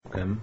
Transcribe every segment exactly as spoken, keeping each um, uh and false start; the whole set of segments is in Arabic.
كم؟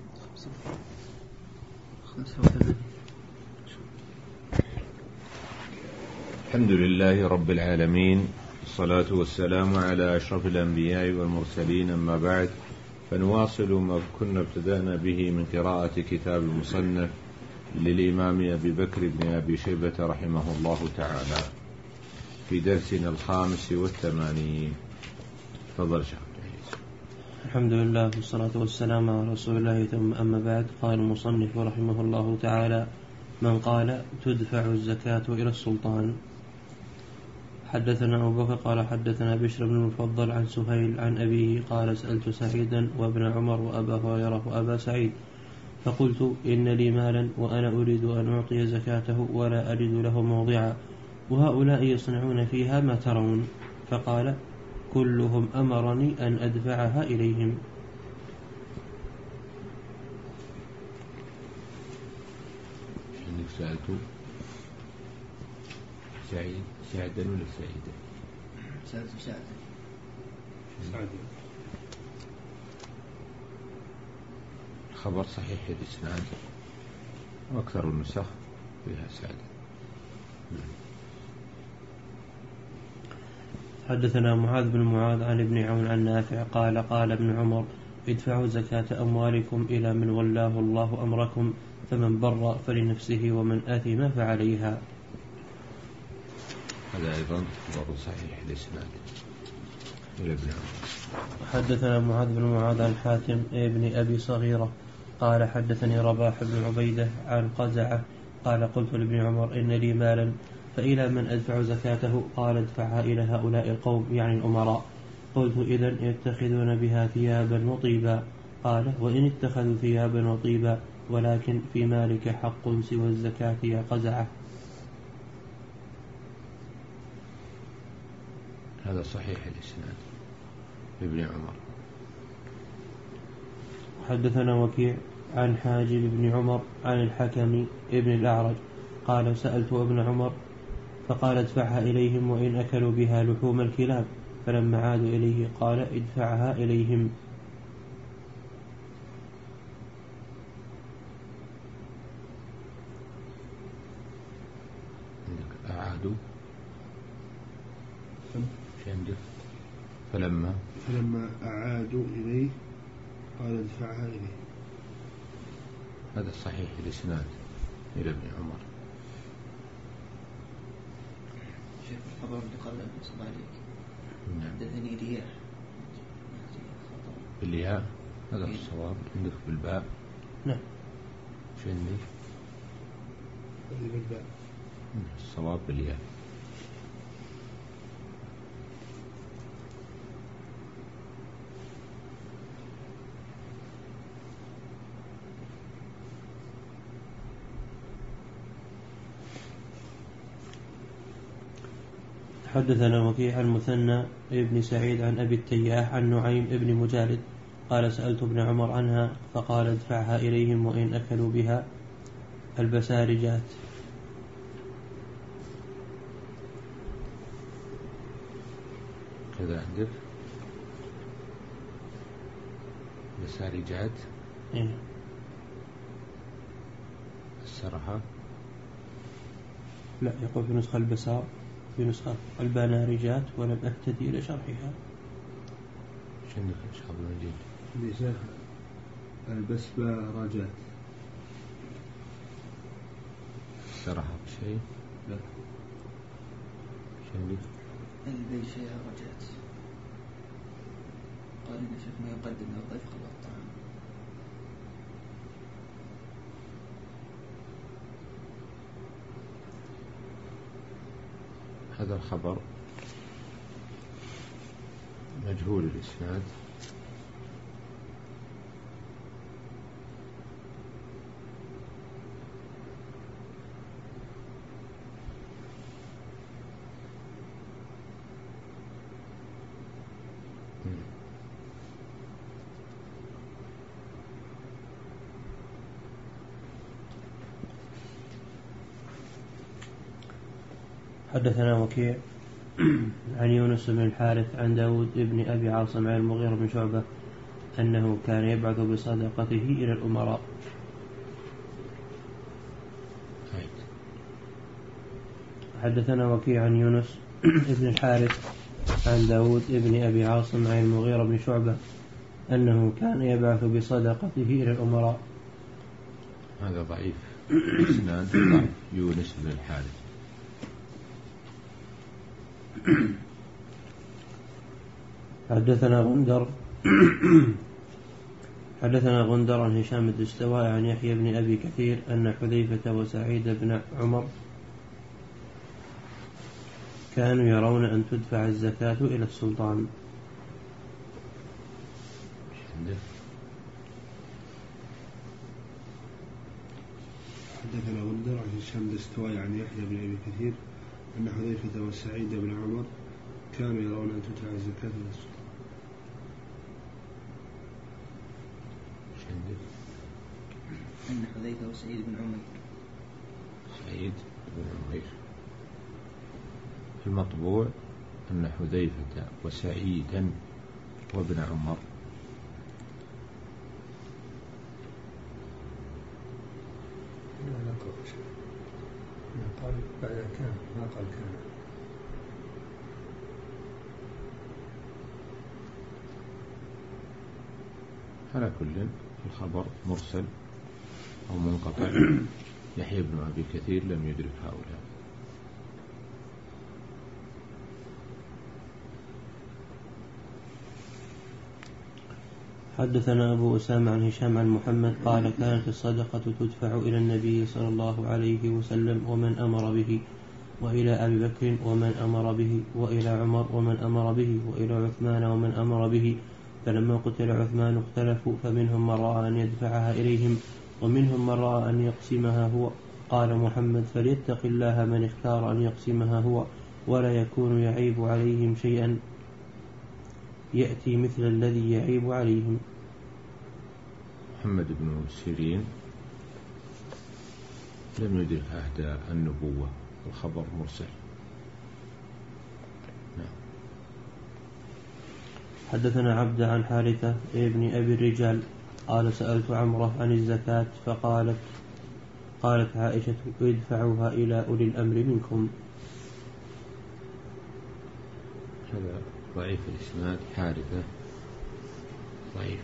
الحمد لله رب العالمين، الصلاة والسلام على أشرف الأنبياء والمرسلين، أما بعد، فنواصل ما كنا ابتدأنا به من قراءة كتاب المصنف للإمام أبي بكر بن أبي شيبة رحمه الله تعالى في درسنا الخامس والثمانين. تفضل شيخ. الحمد لله والصلاة والسلام على رسول الله، ثم أما بعد. قال المصنف رحمه الله تعالى: من قال تدفع الزكاة إلى السلطان. حدثنا أبو بكر قال حدثنا بشر بن المفضل عن سهيل عن أبيه قال: سألت سعيدا وابن عمر وأبا هريرة وأبا سعيد فقلت: إن لي مالا وأنا أريد أن أعطي زكاته ولا أجد له موضعا، وهؤلاء يصنعون فيها ما ترون. فقال: كلهم أمرني أن أدفعها إليهم. عندك سألت سعيد سعدا ولا سعيدا؟ سألت سعدا. سعدا. خبر صحيح الإسناد وأكثر النسخ فيها سعدا. حدثنا معاذ بن معاذ عن ابن عون عن نافع قال: قال ابن عمر: ادفعوا زكاة أموالكم إلى من ولاه الله أمركم، فمن بر فلنفسه ومن آثم فعليها. هذا أيضا خبر صحيح الإسناد إلى ابن عمر. حدثنا معاذ بن معاذ عن حاتم ابن أبي صغيرة قال: حدثني رباح بن عبيدة عن قزعة قال: قلت لابن عمر: إن لي مالا فإلى من أدفع زكاته؟ قال: ادفعها إلى هؤلاء القوم، يعني الأمراء. قلت: إذن يتخذون بها ثيابا وطيبا؟ قال: وإن اتخذوا ثيابا وطيبا، ولكن في مالك حق سوى الزكاة يا قزعة. هذا صحيح الإسناد ابن عمر. حدثنا وكيع عن حاجب بن عمر عن الحكم ابن الأعرج قال: سألت ابن عمر فقال: ادفعها إليهم وإن أكلوا بها لحوم الكلاب. فلما عادوا إليه قال: ادفعها إليهم. أعادوا فلما فلما أعادوا إليه قال: ادفعها إليه. هذا صحيح الإسناد إلى ابن عمر. شيخ الخبر اللي قال نصب عليك حدثني رياح بالياء، هذا الصواب. عندك بالباء؟ نعم. شو عندك؟ بالباء. الصواب بالياء. حدثنا وكيع عن مثنى ابن سعيد عن أبي التياح عن نعيم ابن مجالد قال: سألت ابن عمر عنها فقال: ادفعها إليهم وإن أكلوا بها البسارجات. كذا عندك بسارجات؟ إيه؟ السرحة؟ لا، يقول في نسخة البسار، في نسخة البانارجات، ولم أهتدي إلى شرحها. شو عندك إن شاء الله المجيد؟ لسه البسبارجات. السرحة بشيء؟ لا. شو عندك؟ البسارجات. قال إن شيخ ما يقدم له الضيف قبل الطعام. هذا الخبر مجهول الإسناد، حدثنا وكيع عن يونس بن الحارث عن داود بن أبي عاصم عن المغيرة بن شعبة أنه كان يبعث بصدقته إلى الأمراء. حدثنا وكيع عن يونس ابن الحارث عن داود ابن أبي عاصم عن المغيرة بن شعبة أنه كان يبعث بصدقته إلى الأمراء. هذا ضعيف إسناد ضعيف يونس بن الحارث. حدثنا غندر حدثنا غندر عن هشام الدستوائي عن يحيى بن أبي كثير أن حذيفة وسعيد بن عمر كانوا يرون أن تدفع الزكاة إلى السلطان. حدثنا غندر عن هشام الدستوائي عن يحيى بن أبي كثير أن حذيفة وسعيد بن عمر كانوا يرون أن تدفع الزكاة إلى السلطان. أن حذيفة وسعيد بن عمر سعيد بن عمر المطبوع أن حذيفة وسعيدا وابن عمر. قال بعد كان ما قال كان. على كل الخبر مرسل أو منقطع. يحيى بن أبي كثير لم يدرك هؤلاء. حدثنا أبو أسامة عن هشام عن محمد قال كانت الصدقة تدفع إلى النبي صلى الله عليه وسلم ومن أمر به، وإلى أبي بكر ومن أمر به، وإلى عمر ومن أمر به، وإلى عثمان ومن أمر به، فلما قتل عثمان اختلفوا فمنهم من رأى أن يدفعها إليهم ومنهم من رأى أن يقسمها هو. قال محمد فليتق الله من اختار أن يقسمها هو ولا يكون يعيب عليهم شيئا يأتي مثل الذي يعيب عليهم. محمد بن سيرين لم يدرك عهد النبوة، الخبر مرسل. نعم. حدثنا عبد عن حارثة ابن أبي الرجال قال سألت عمرة عن الزكاة فقالت قالت عائشة ادفعوها إلى أولي الأمر منكم. هذا ضعيف الإسناد. حارثة ضعيف.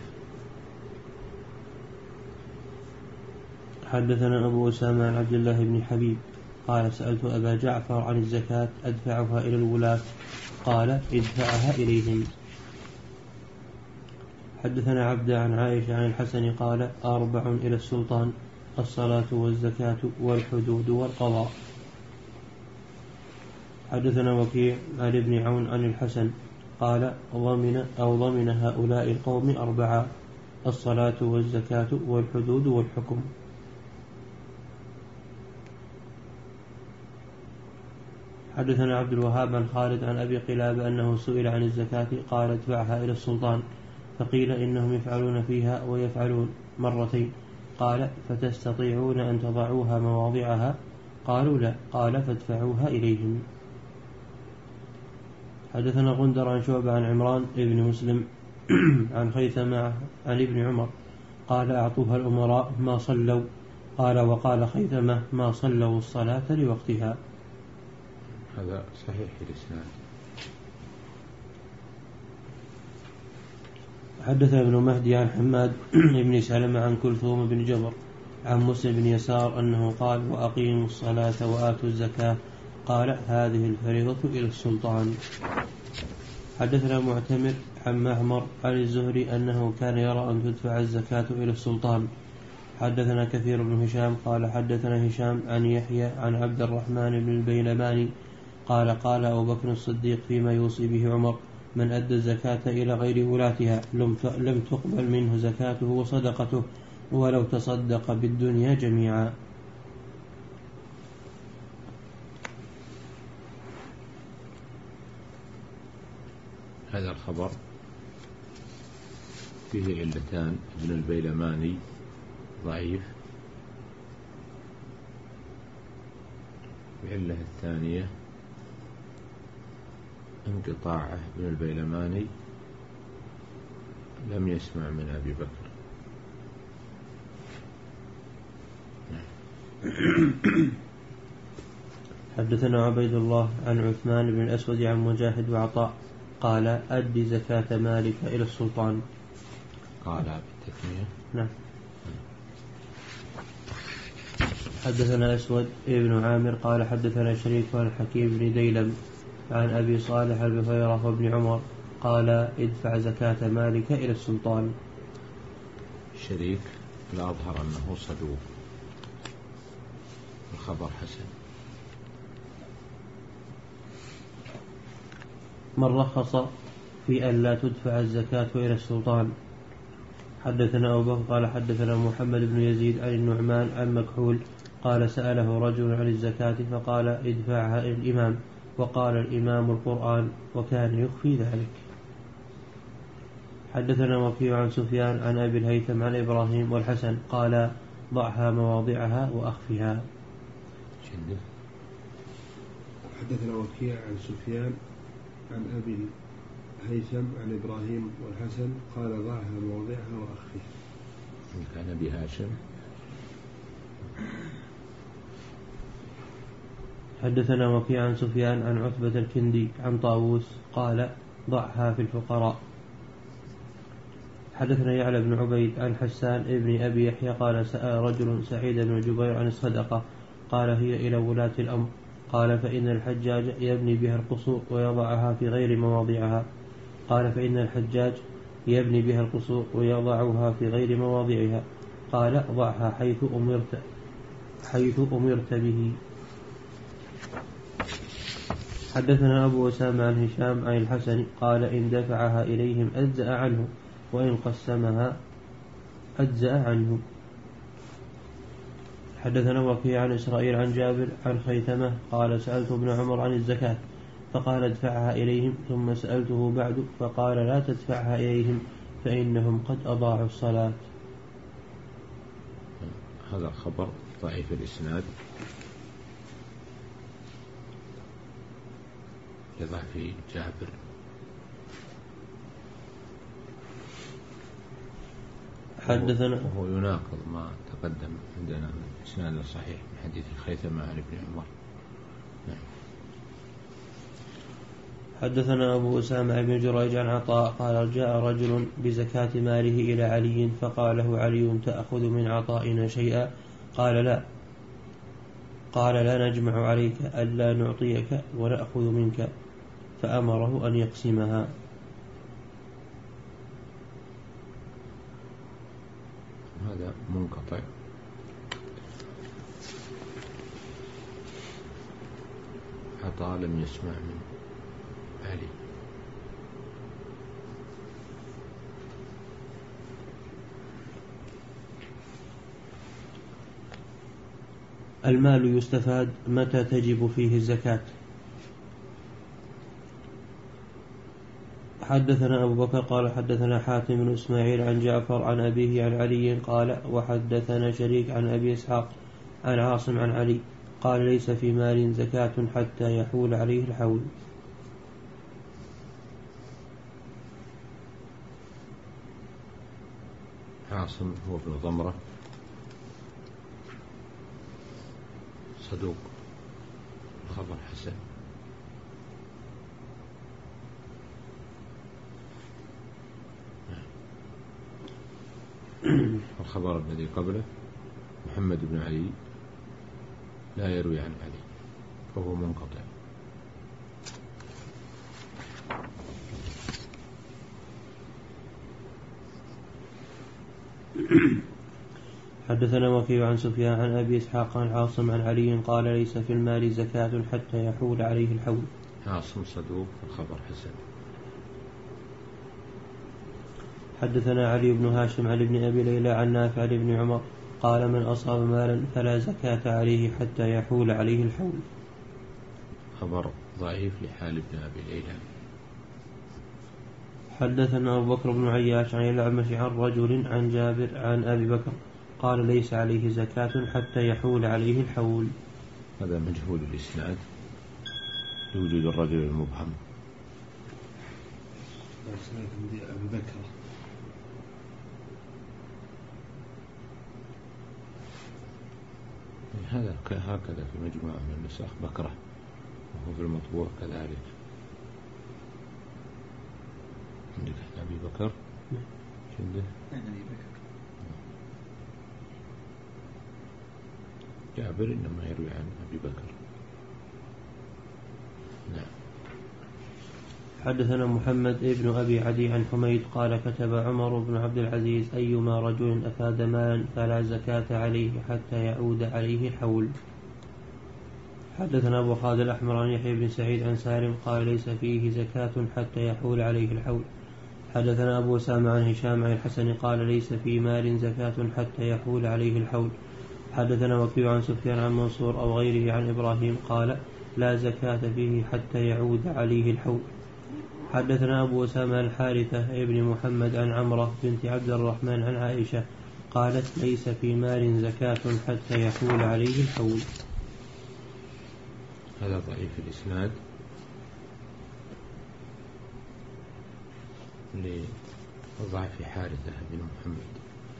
حدثنا أبو أسامة عن عبد الله بن حبيب قال سألت أبا جعفر عن الزكاة أدفعها إلى الولاة قال ادفعها إليهم. حدثنا عبد عن عائشة عن الحسن قال أربع إلى السلطان: الصلاة والزكاة والحدود والقضاء. حدثنا وكيع عن ابن عون عن الحسن قال ضمن أو ضمن هؤلاء القوم أربعة: الصلاة والزكاة والحدود والحكم. حدثنا عبد الوهاب عن خالد عن أبي قلابة أنه سئل عن الزكاة قال ادفعها إلى السلطان، فقيل إنهم يفعلون فيها ويفعلون مرتين، قال فتستطيعون أن تضعوها مواضعها؟ قالوا لا، قال فادفعوها إليهم. حدثنا غندر عن شعبة عن عمران ابن مسلم عن خيثمة عن ابن عمر قال أعطوها الأمراء ما صلوا، قال وقال خيثمة ما صلوا الصلاة لوقتها. هذا صحيح الإسناد. حدث ابن مهدي عن حماد بن سلمة عن كلثوم بن جبر عن مسلم بن يسار أنه قال وأقيموا الصلاة وآتوا الزكاة، قال هذه الفريضة إلى السلطان. حدثنا معتمر عن معمر عن الزهري أنه كان يرى أن تدفع الزكاة إلى السلطان. حدثنا كثير بن هشام قال حدثنا هشام عن يحيى عن عبد الرحمن بن البيلماني قال قال أبو بكر الصديق فيما يوصي به عمر: من أدى الزكاة إلى غير ولاتها لم تقبل منه زكاته وصدقته ولو تصدق بالدنيا جميعا. هذا الخبر فيه علتان: ابن البيلماني ضعيف، العلة الثانية انقطاعه ابن البيلماني لم يسمع من أبي بكر. حدثنا عبيد الله عن عثمان بن الأسود عن مجاهد وعطاء قال أد زكاة مالك إلى السلطان. قال بالتثنية. نعم. حدثنا أسود ابن عامر قال حدثنا شريك عن حكيم بن ديلم عن أبي صالح البخيرة وابن عمر قال ادفع زكاة مالك إلى السلطان. شريك لا أظهر أنه صدوق، الخبر حسن. من رخص في أن لا تدفع الزكاة إلى السلطان. حدثنا أبو بكر قال حدثنا محمد بن يزيد عن النعمان عن مكحول قال سأله رجل عن الزكاة فقال ادفعها إلى الإمام، وقال الإمام القرآن، وكان يخفي ذلك. حدثنا وكيع عن سفيان عن أبي الهيثم عن إبراهيم والحسن قال ضعها مواضعها وأخفها. حدثنا وكيع عن سفيان عن أبي الهيثم عن إبراهيم والحسن قال ضعها مواضعها وأخفها. كان أبي هاشم. حدثنا وكيع عن سفيان عن عتبة الكندي عن طاووس قال ضعها في الفقراء. حدثنا يعلى بن عبيد عن حسان ابن أبي يحيى قال سأل رجل سعيد بن جبير عن الصدقة قال هي إلى ولاة الأمر. قال فإن الحجاج يبني بها القصور ويضعها في غير مواضعها. قال فإن الحجاج يبني بها القصور ويضعها في غير مواضعها. قال ضعها حيث أمرت حيث أمرت به. حدثنا أبو أسامة عن هشام عن الحسن قال إن دفعها إليهم أجزأ عنه، وإن قسمها أجزأ عنه. حدثنا وكيع عن إسرائيل عن جابر عن خيثمة قال سألت ابن عمر عن الزكاة فقال ادفعها إليهم، ثم سألته بعد فقال لا تدفعها إليهم فإنهم قد أضاعوا الصلاة. هذا خبر ضعيف الإسناد لضعف جابر. حدثنا وهو يناقض ما تقدم عندنا من إسناد صحيح من حديث خيثمة عن ابن عمر. نعم. حدثنا أبو أسامة بن جريج عن عطاء قال جاء رجل بزكاة ماله إلى علي فقال له علي تأخذ من عطائنا شيئا؟ قال لا. قال لا نجمع عليك ألا نعطيك ونأخذ منك، فأمره أن يقسمها. هذا منقطع. عطاء لم يسمع من علي. المال يستفاد متى تجب فيه الزكاة. حدثنا أبو بكر قال حدثنا حاتم بن إسماعيل عن جعفر عن أبيه عن علي قال وحدثنا شريك عن أبي إسحاق عن عاصم عن علي قال ليس في مال زكاة حتى يحول عليه الحول. عاصم هو ابن ضمرة صدوق، خبر حسن. الخبر الذي قبله محمد بن علي لا يروي عن علي فهو منقطع. حدثنا وكيع عن سفيان عن أبي إسحاق عن عاصم عن علي قال ليس في المال زكاة حتى يحول عليه الحول. عاصم صدوق، الخبر حسن. حدثنا علي بن هاشم عن ابن أبي ليلى عن نافع عن ابن عمر قال من أصاب مالا فلا زكاة عليه حتى يحول عليه الحول. خبر ضعيف لحال ابن أبي ليلى. حدثنا أبو بكر بن عياش عن الأعمش عن رجل عن جابر عن أبي بكر قال ليس عليه زكاة حتى يحول عليه الحول. هذا مجهول الإسناد لوجود الرجل المبهم. أبي بكر هذا هكذا في مجموعة من النسخ بكرة، وهو في المطبوع كذلك. عندك أبي بكر؟ عندك أبي بكر. جابر إنما يروي عن أبي بكر. نعم. حدثنا محمد ابن أبي عدي عن حميد قال كتب عمر بن عبد العزيز أيما رجل أفاد مالا فلا زكاة عليه حتى يعود عليه حول. حدثنا أبو خالد الأحمر عن يحيى بن سعيد عن سالم قال ليس فيه زكاة حتى يحول عليه الحول. حدثنا أبو أسامة عن هشام عن الحسن قال ليس في مال زكاة حتى يحول عليه الحول. حدثنا وكيع عن سفيان عن منصور أو غيره عن إبراهيم قال لا زكاة فيه حتى يعود عليه الحول. حدثنا أبو أسامة الحارثة ابن محمد عن عمرة بنت عبد الرحمن عن عائشة قالت ليس في مال زكاة حتى يحول عليه الحول. هذا ضعيف الإسناد لضعف حارثة بن محمد.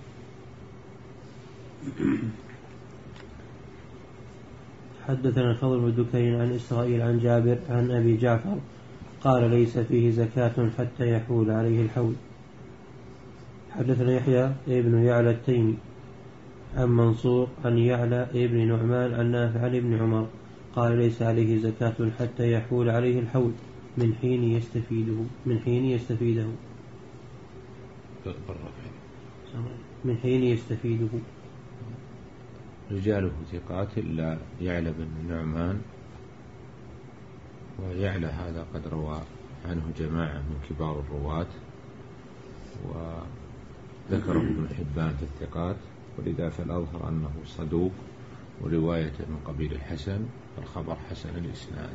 حدثنا الفضل بن دكين عن إسرائيل عن جابر عن أبي جعفر قال ليس فيه زكاة حتى يحول عليه الحول. حدثنا يحيى ابن يعلى التيمي عن منصور عن يعلى ابن نعمان عن نافع عن ابن عمر قال ليس عليه زكاة حتى يحول عليه الحول من حين يستفيده من حين يستفيده من حين يستفيده. رجاله ثقات إلا يعلى بن نعمان، ويعلى هذا قد روى عنه جماعة من كبار الرواة، وذكره ابن حبان في الثقات، ولذا فالأظهر أنه صدوق، ورواية من قبيل الحسن فالخبر حسن الإسناد.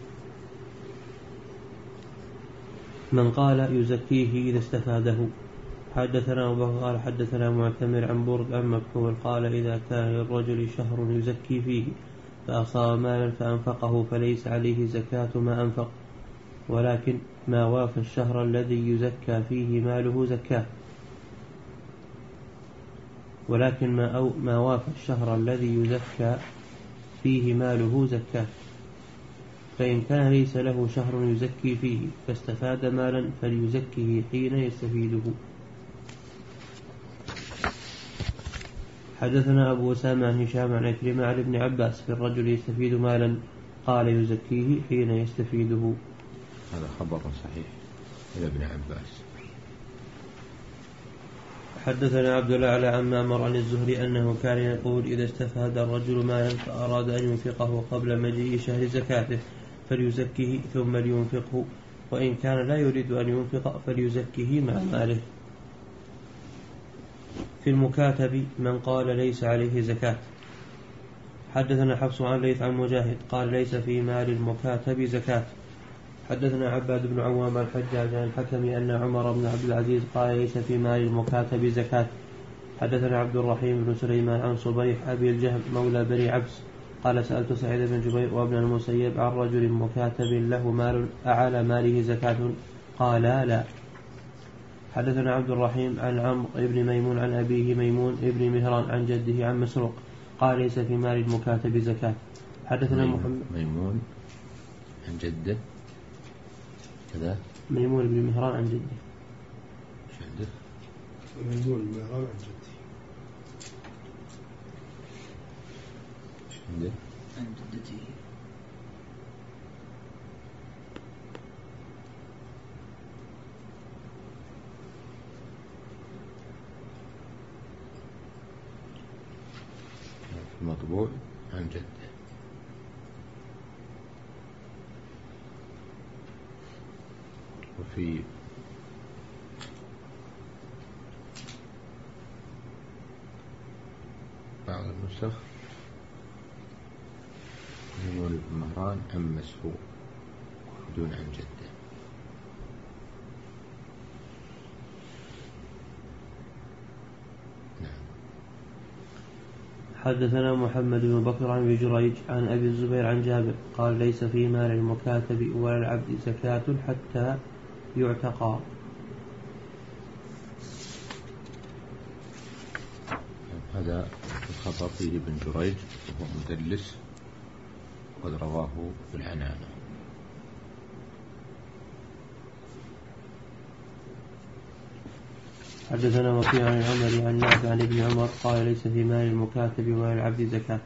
من قال يزكيه إذا استفاده. حدثنا وقال حدثنا معتمر عن برد عن مكحول قال إذا كان للرجل شهر يزكي فيه فأصاب مالا فأنفقه فليس عليه زكاة ما أنفق، ولكن ما وافى الشهر الذي يزكى فيه ماله زكاة ولكن ما, أو ما وافى الشهر الذي يزكى فيه ماله زكاة. فإن كان ليس له شهر يزكي فيه فاستفاد مالا فليزكيه حين يستفيده. حدثنا أبو أسامة عن هشام عن عكرمة عن ابن عباس في الرجل يستفيد مالا قال يزكيه حين يستفيده. هذا خبر صحيح إلى ابن عباس. حدثنا عبد الأعلى عن معمر عن الزهري أنه كان يقول إذا استفاد الرجل مالا فأراد أن ينفقه قبل مجيء شهر زكاته فليزكيه ثم لينفقه، وإن كان لا يريد أن ينفق فليزكيه مع ماله. في المكاتب من قال ليس عليه زكاة. حدثنا حفص عن ليث عن مجاهد قال ليس في مال المكاتب زكاة. حدثنا عباد بن عوام الحجاج عن الحكم أن عمر بن عبد العزيز قال ليس في مال المكاتب زكاة. حدثنا عبد الرحيم بن سليمان عن صبيح أبي الجهم مولى بني عبس قال سألت سعيد بن جبير وابن المسيب عن رجل مكاتب له مال أعلى ماله زكاة قال لا. حدثنا عبد الرحيم عن عمرو بن ميمون عن أبيه ميمون بن مهران عن جده عن مسروق قال ليس في مال المكاتب زكاة. حدثنا محمد ميمون عن جده كذا ميمون بن مهران عن جده. ايش عندك؟ ميمون بن مهران عن جده. ايش عندك؟ عن جدته. المطبوع عن جده. وفي بعض النسخ ميمون بن مهران عن مسروق بدون عن جده. حدثنا محمد بن بكر عن جريج عن أبي الزبير عن جابر قال ليس في مال المكاتب ولا العبد زكاة حتى يعتقى. هذا الخبر فيه ابن جريج وهو مدلس وقد رواه بالعنانة. حدثنا وكيع عن العمري عن نافع عن ابن عمر قال ليس في مال المكاتب ولا العبد زكاة.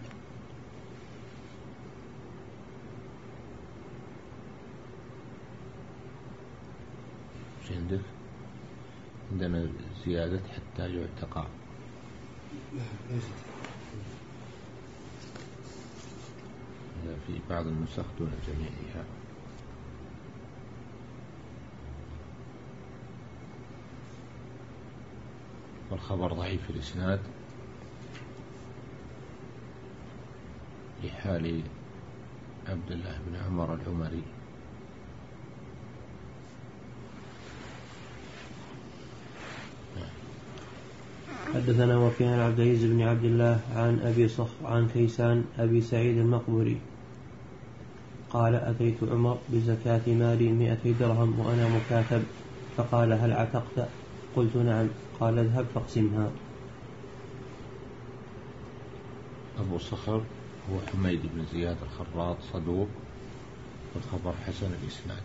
عندك عندنا زيادة حتى يعتقى. لا ليست. في بعض النسخ دون جميعها. والخبر ضعيف الإسناد لحال عبد الله بن عمر العمري. حدثنا وكيع عن عبد العزيز بن عبد الله عن أبي صخر عن كيسان أبي سعيد المقبري قال أتيت عمر بزكاة مالي مئتي درهم وأنا مكاتب فقال هل عتقت؟ قلت نعم. قال اذهب فاقسمها. أبو صخر هو حميد بن زياد الخراط صدوق والخبر حسن الإسناد.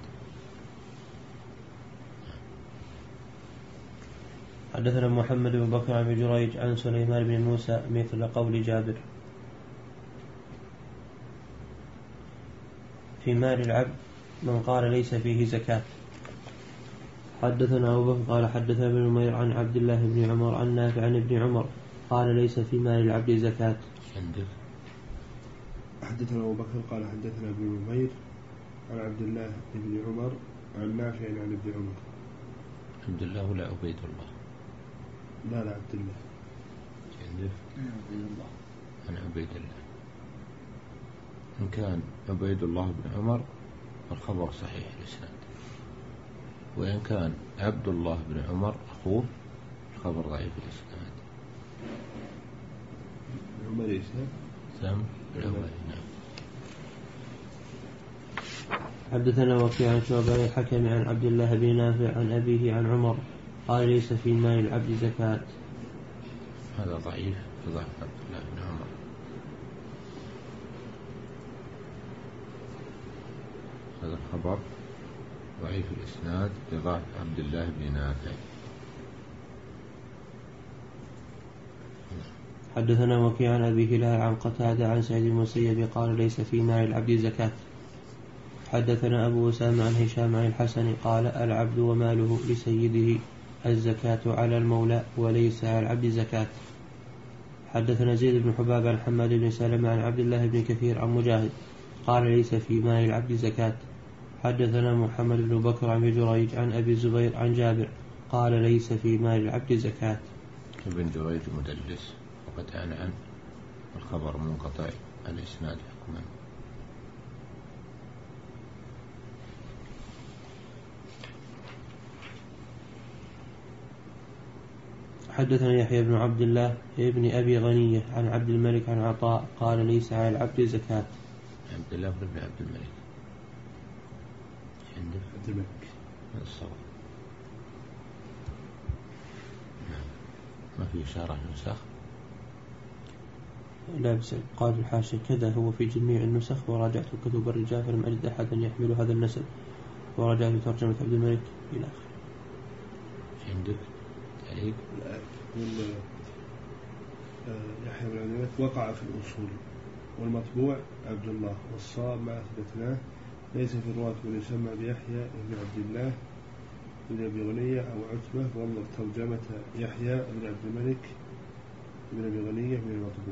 حدثنا محمد بن بكر بن جريج عن سليمان بن موسى مثل قول جابر في مال العبد من قال ليس فيه زكاة. حدثنا أبو بكر قال حدثنا ابن نمير عن عبد الله بن عمر عن نافع عن ابن عمر قال ليس في مال العبد زكاة. حدثنا أبو بكر قال حدثنا ابن نمير عن عبد الله بن عمر عن نافع عن ابن عمر. عبد الله ولا عبيد الله؟ لا لا عبد الله. عبيد الله. عن عبيد الله. إن كان عبيد الله بن عمر الخبر صحيح الإسناد، وإن كان عبد الله بن عمر أخوه الخبر ضعيف الإسناد. عمر إسناد سم الأول. نعم. حدثنا وكيع عن شعبة الحكم عن عبد الله بن نافع عن أبيه عن عمر قال ليس في مال العبد زكاة. هذا ضعيف ضعف عبد الله بن عمر. هذا الخبر ضعيف الإسناد لضعف عبد الله بن نافع. حدثنا وكيع عن أبي هلال عن قتادة عن سعيد المسيب قال ليس في مال العبد زكاة. حدثنا أبو أسامة عن هشام عن الحسن قال العبد وماله لسيده الزكاة على المولى وليس على العبد زكاة. حدثنا زيد بن حباب عن حماد بن سلمة عن عبد الله بن كثير عن مجاهد قال ليس في مال العبد زكاة. حدثنا محمد بن بكر عن جريج عن أبي الزبير عن جابر قال ليس في مال العبد زكاة. ابن جريج مدلس وقد عن عن الخبر منقطع الإسناد حكما. حدثنا يحيى بن عبد الله ابن أبي غنية عن عبد الملك عن عطاء قال ليس على العبد زكاة. عبد الله بن عبد الملك عندك عبد الملك الصواب. ما في إشارة نسخ. لا بس قال الحاشي كذا هو في جميع النسخ وراجعت كتب الرجال فلم أجد أحدا يحمل هذا النسب وراجعت ترجمة عبد الملك إلى آخره. عندك تعليق؟ يحيى بن عبد الملك وقع في الأصول والمطبوع عبد الله والصواب ما أثبتناه ليس في الرواة من يسمى بيحيى بن عبد الله بن أبي غنية أو عتبة، وانظر ترجمة يحيى بن عبد الملك بن أبي غنية من المطبوع.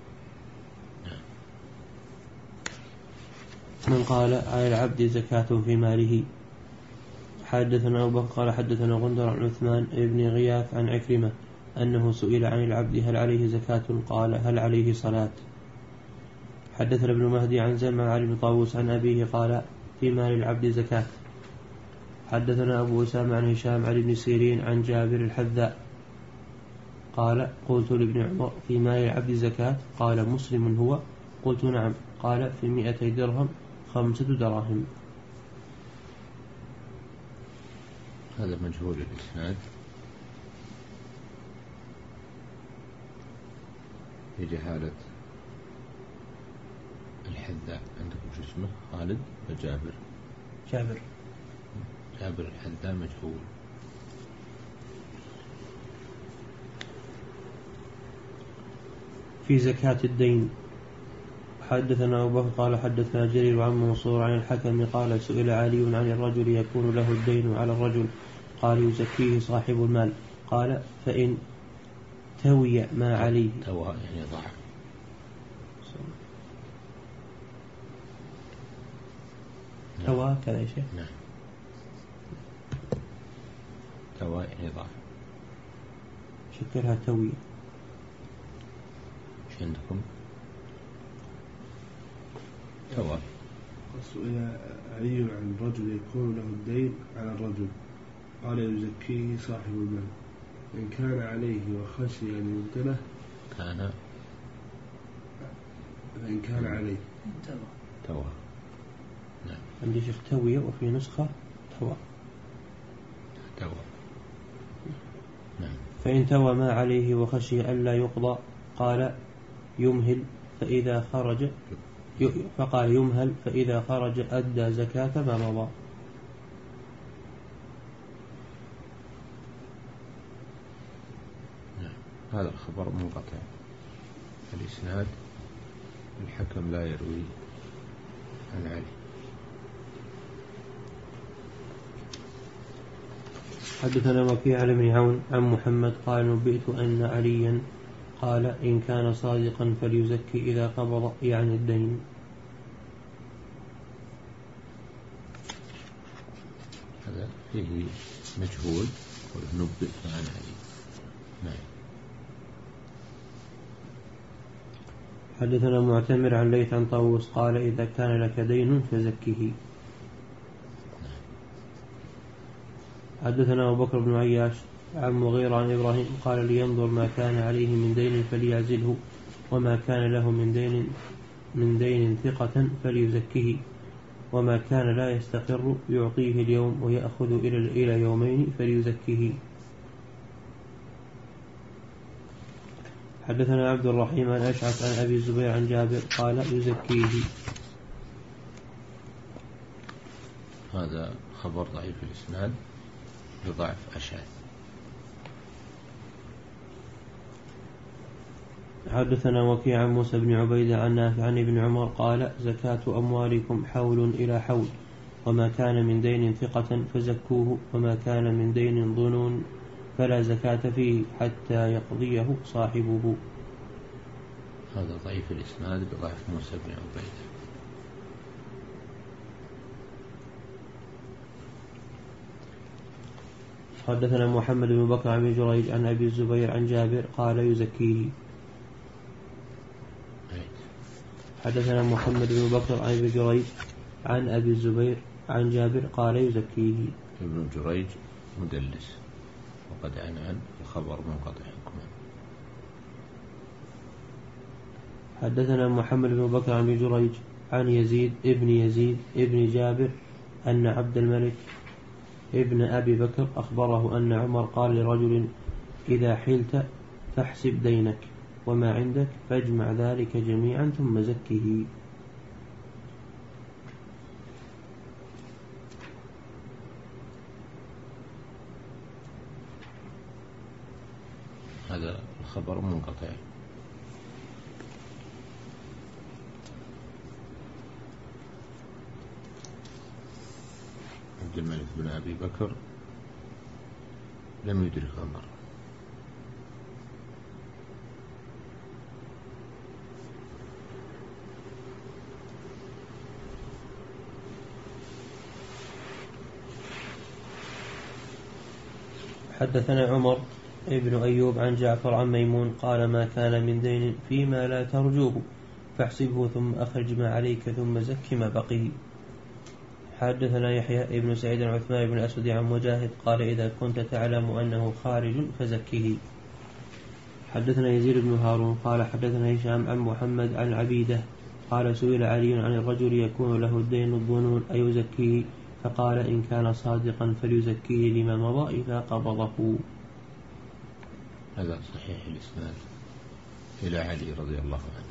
من قال على العبد زكاة في ماله. حدثنا أبو بكر قال حدثنا غندر عن عثمان بن غياث عن عكرمة أنه سئل عن العبد هل عليه زكاة قال هل عليه صلاة. حدثنا ابن مهدي عن زمع عن ابن طاووس عن أبيه قال في مال العبد زكاة. حدثنا أبو أسامة عن هشام عن ابن سيرين عن جابر الحذاء قال قلت لابن عمر في مال العبد زكاة قال مسلم هو؟ قلت نعم. قال في مئتي درهم خمسة دراهم. هذا مجهول الإسناد في جهالة الحذاء. عندكم شو اسمه؟ خالد وجابر؟ جابر جابر الحذاء مجهول. في زكاة الدين. حدثنا أبو بكر قال حدثنا جرير عن منصور عن الحكم قال سئل علي عن الرجل يكون له الدين على الرجل قال يزكيه صاحب المال قال فإن توي ما عليه. توى يعني ضعف. توى كذا يا شيخ. نعم توى يعني ضعف. شكلها توي. ايش عندكم؟ توى. سئل علي عن رجل يكون له الدين على الرجل قال يزكيه صاحب المال إن كان عليه وخشي أن يبطله كان إن كان عليه توى. توى. نعم. عندي شيخ توي وفي نسخة توى. توى. نعم. فإن توى ما عليه وخشي ألا يقضى قال يمهل فإذا خرج فقال يمهل فإذا خرج أدى زكاة ما مضى. نعم. هذا الخبر منقطع الإسناد. الحكم لا يروي عن علي. حدثنا وكيع بن عون عن محمد قال نبئت أن عليا قال إن كان صادقا فليزكي إذا قبض يعني الدين. هذا فيه مجهول ونبئت عن علي. نعم. حدثنا معتمر عن ليث عن طاووس قال إذا كان لك دين فزكه. حدثنا أبو بكر بن عياش عن مغيرة عن إبراهيم قال لينظر ما كان عليه من دين فليعزله وما كان له من دين من دين ثقة فليزكه وما كان لا يستقر يعطيه اليوم ويأخذ إلى إلى يومين فليزكه. حدثنا عبد الرحيم عن أشعث عن أبي الزبير عن جابر قال يزكيه. هذا خبر ضعيف الإسناد بضعف أشعث. حدثنا وكيع عن موسى بن عبيدة عن نافع عن ابن عمر قال زكاة أموالكم حول إلى حول وما كان من دين ثقة فزكوه وما كان من دين ظنون فلا زكاة فيه حتى يقضيه صاحبه. هذا ضعيف الإسناد بضعف موسى بن عبيدة. حدثنا محمد بن بكر عن جريج عن أبي الزبير عن جابر قال يزكيه. حدثنا محمد بن بكر عن أبي جريج عن أبي الزبير عن جابر قال يزكيه. ابن جريج مدلس وقد عنعن الخبر منقطع. حدثنا محمد بن بكر عن جريج عن يزيد ابن يزيد ابن جابر أن عبد الملك ابن أبي بكر أخبره أن عمر قال لرجل إذا حلت فاحسب دينك وما عندك فاجمع ذلك جميعا ثم زكه. هذا الخبر منقطع. عبد الملك بن أبي بكر لم يدرك عمر. حدثنا عمر ابن أيوب عن جعفر عن ميمون قال ما كان من دين فيما لا ترجوه فاحسبه ثم أخرج ما عليك ثم زك ما بقي. حدثنا يحيى ابن سعيد عثمان بن الأسود عن مجاهد قال إذا كنت تعلم أنه خارج فزكه. حدثنا يزيد بن هارون قال حدثنا هشام عن محمد عن عبيدة قال سئل علي عن الرجل يكون له الدين الظنون أيزكيه فقال إن كان صادقا فليزكيه لما مضى إذا قبضه. هذا صحيح الإسناد إلى علي رضي الله عنه.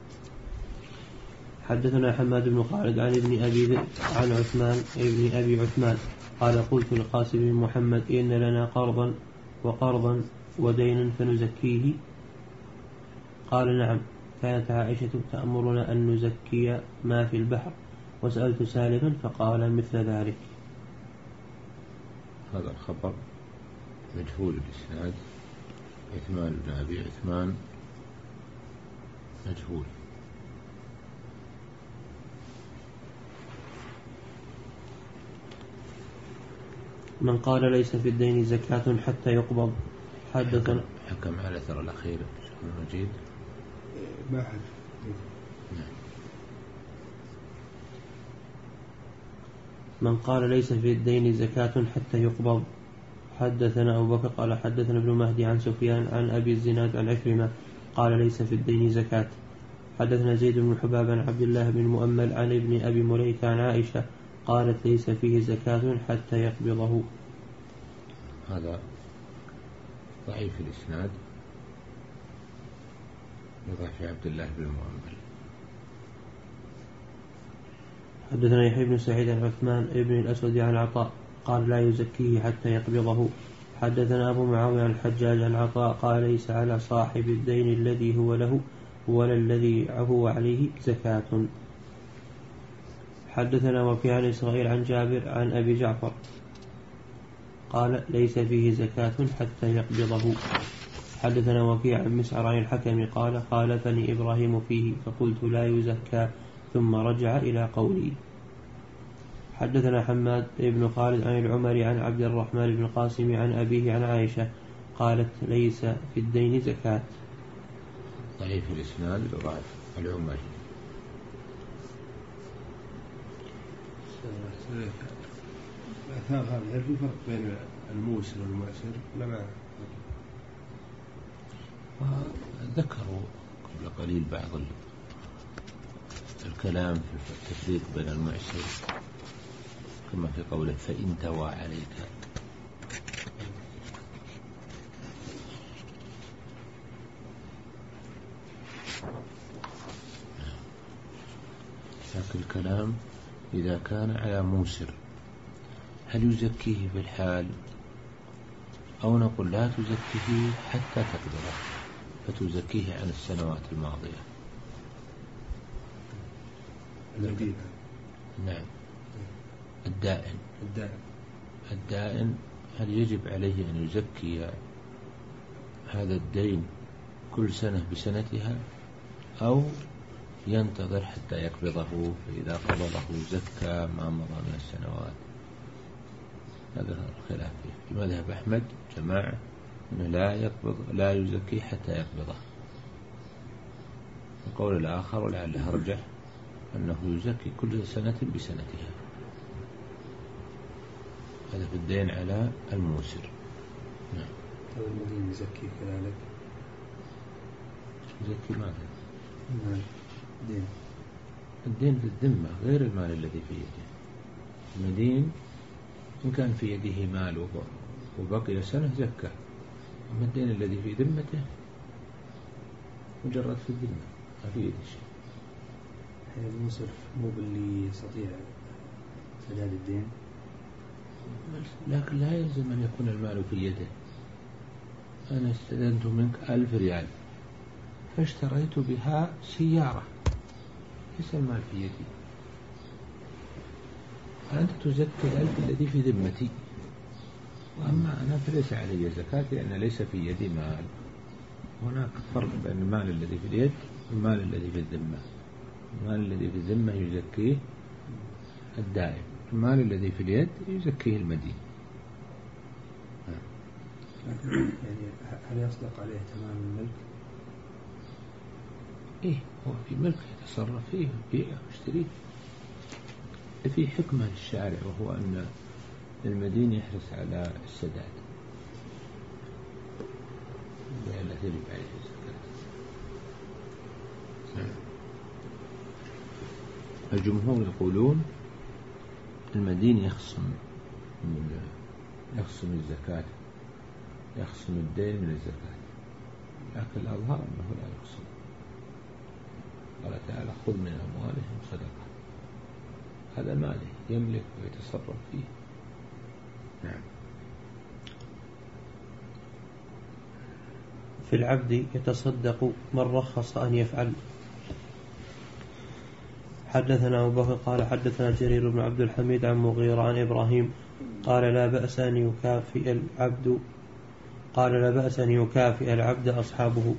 حدثنا حماد بن خالد عن ابن أبي ذئب عن عثمان ابن أبي عثمان قال قلت لقاسم بن محمد إن لنا قرضا وقرضا ودينا فنزكيه. قال نعم. كانت عائشة تأمرنا أن نزكي ما في البحر وسألت سالما فقال مثل ذلك. هذا الخبر مجهول الإسناد. عثمان بن أبي عثمان مجهول. من قال ليس في الدين زكاة حتى يقبض. حدثنا حكم على ثر الأخير المجيد ما حد. من قال ليس في الدين زكاة حتى يقبض. حدثنا أبو بكر قال حدثنا ابن مهدي عن سفيان عن أبي الزناد عن عكرمة قال ليس في الدين زكاة. حدثنا زيد بن حباب عن عبد الله بن مؤمل عن ابن أبي مليكة عن عائشة قالت ليس فيه زكاة حتى يقبضه. هذا ضعيف الإسناد لضعف عبد الله بن مؤمل. حدثنا يحيى بن سعيد عن عثمان ابن الأسود عن عطاء قال لا يزكيه حتى يقبضه. حدثنا أبو معاوية عن الحجاج عن عطاء قال ليس على صاحب الدين الذي هو له ولا الذي هو عليه زكاة. حدثنا وكيع عن إسرائيل عن جابر عن أبي جعفر قال ليس فيه زكاة حتى يقبضه. حدثنا وكيع عن مسعر عن الحكم قال خالفني إبراهيم فيه فقلت لا يزكى ثم رجع إلى قولي. حدثنا حماد بن خالد عن العمر عن عبد الرحمن بن القاسم عن أبيه عن عائشة قالت ليس في الدين زكاة. ضعيف الإسناد لضعف العمري. الآثار هذه هل في فرق بين الموسر والمعسر ولا ما؟ ذكروا قبل قليل بعض الكلام في التفريق بين المعسر كما في قوله فإن توى عليك. لكن الكلام إذا كان على موسر هل يزكيه في الحال أو نقول لا تزكيه حتى تقبضه فتزكيه عن السنوات الماضية. الدين. نعم. الدائن الدائن الدائن هل يجب عليه أن يزكي هذا الدين كل سنة بسنتها أو ينتظر حتى يقبضه فإذا قبضه زكى ما مضى من السنوات؟ هذا الخلاف فيه. في مذهب أحمد جماعة أنه لا يقبض لا يزكي حتى يقبضه. القول الآخر ولعله أرجح أنه يزكي كل سنة بسنتها. هذا في الدين على الموسر. نعم. المدين يزكي كذلك. يزكي ماذا؟ الدين. الدين في الذمة غير المال الذي في يده. المدين إن كان في يده مال وبقي سنة زكى. أما الدين الذي في ذمته مجرد في الذمة ما في يده شيء. المسرف مو باللي يستطيع سداد الدين، لكن لا يلزم أن يكون المال في يده. أنا استدنت منك ألف ريال فاشتريت بها سيارة ليس المال في يدي، فأنت تزكي الألف الذي في ذمتي، وأما أنا فليس علي زكاة لأن ليس في يدي مال. هناك فرق بين المال الذي في اليد والمال الذي في الذمة. المال الذي في الذمة يزكيه الدائم، المال الذي في اليد يزكيه المدين. يعني هل يصدق عليه تمام الملك؟ إيه، هو في ملك يتصرف فيه ويبيعه ويشتريه. في حكمة للشارع وهو أن المدين يحرص على السداد لأن تجب عليه الزكاة. الجمهور يقولون المدين يخصم يخصم الزكاة، يخصم الدين من الزكاة، لكن الأظهر أنه لا يقصد. قال تعالى خذ من أموالهم صدقة، هذا ماله يملك ويتصرف فيه. نعم. في العبد يتصدق من رخص أن يفعل. حدثنا أبو بكر قال حدثنا جرير بن عبد الحميد عن مغيرة عن إبراهيم قال لا بأس أن يكافئ العبد قال لا بأس أن يكافئ العبد أصحابه.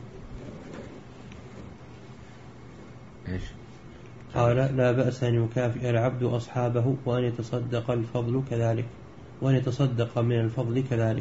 إيش؟ قال لا بأس أن يكافئ العبد أصحابه وأن يتصدق الفضل كذلك وأن يتصدق من الفضل كذلك.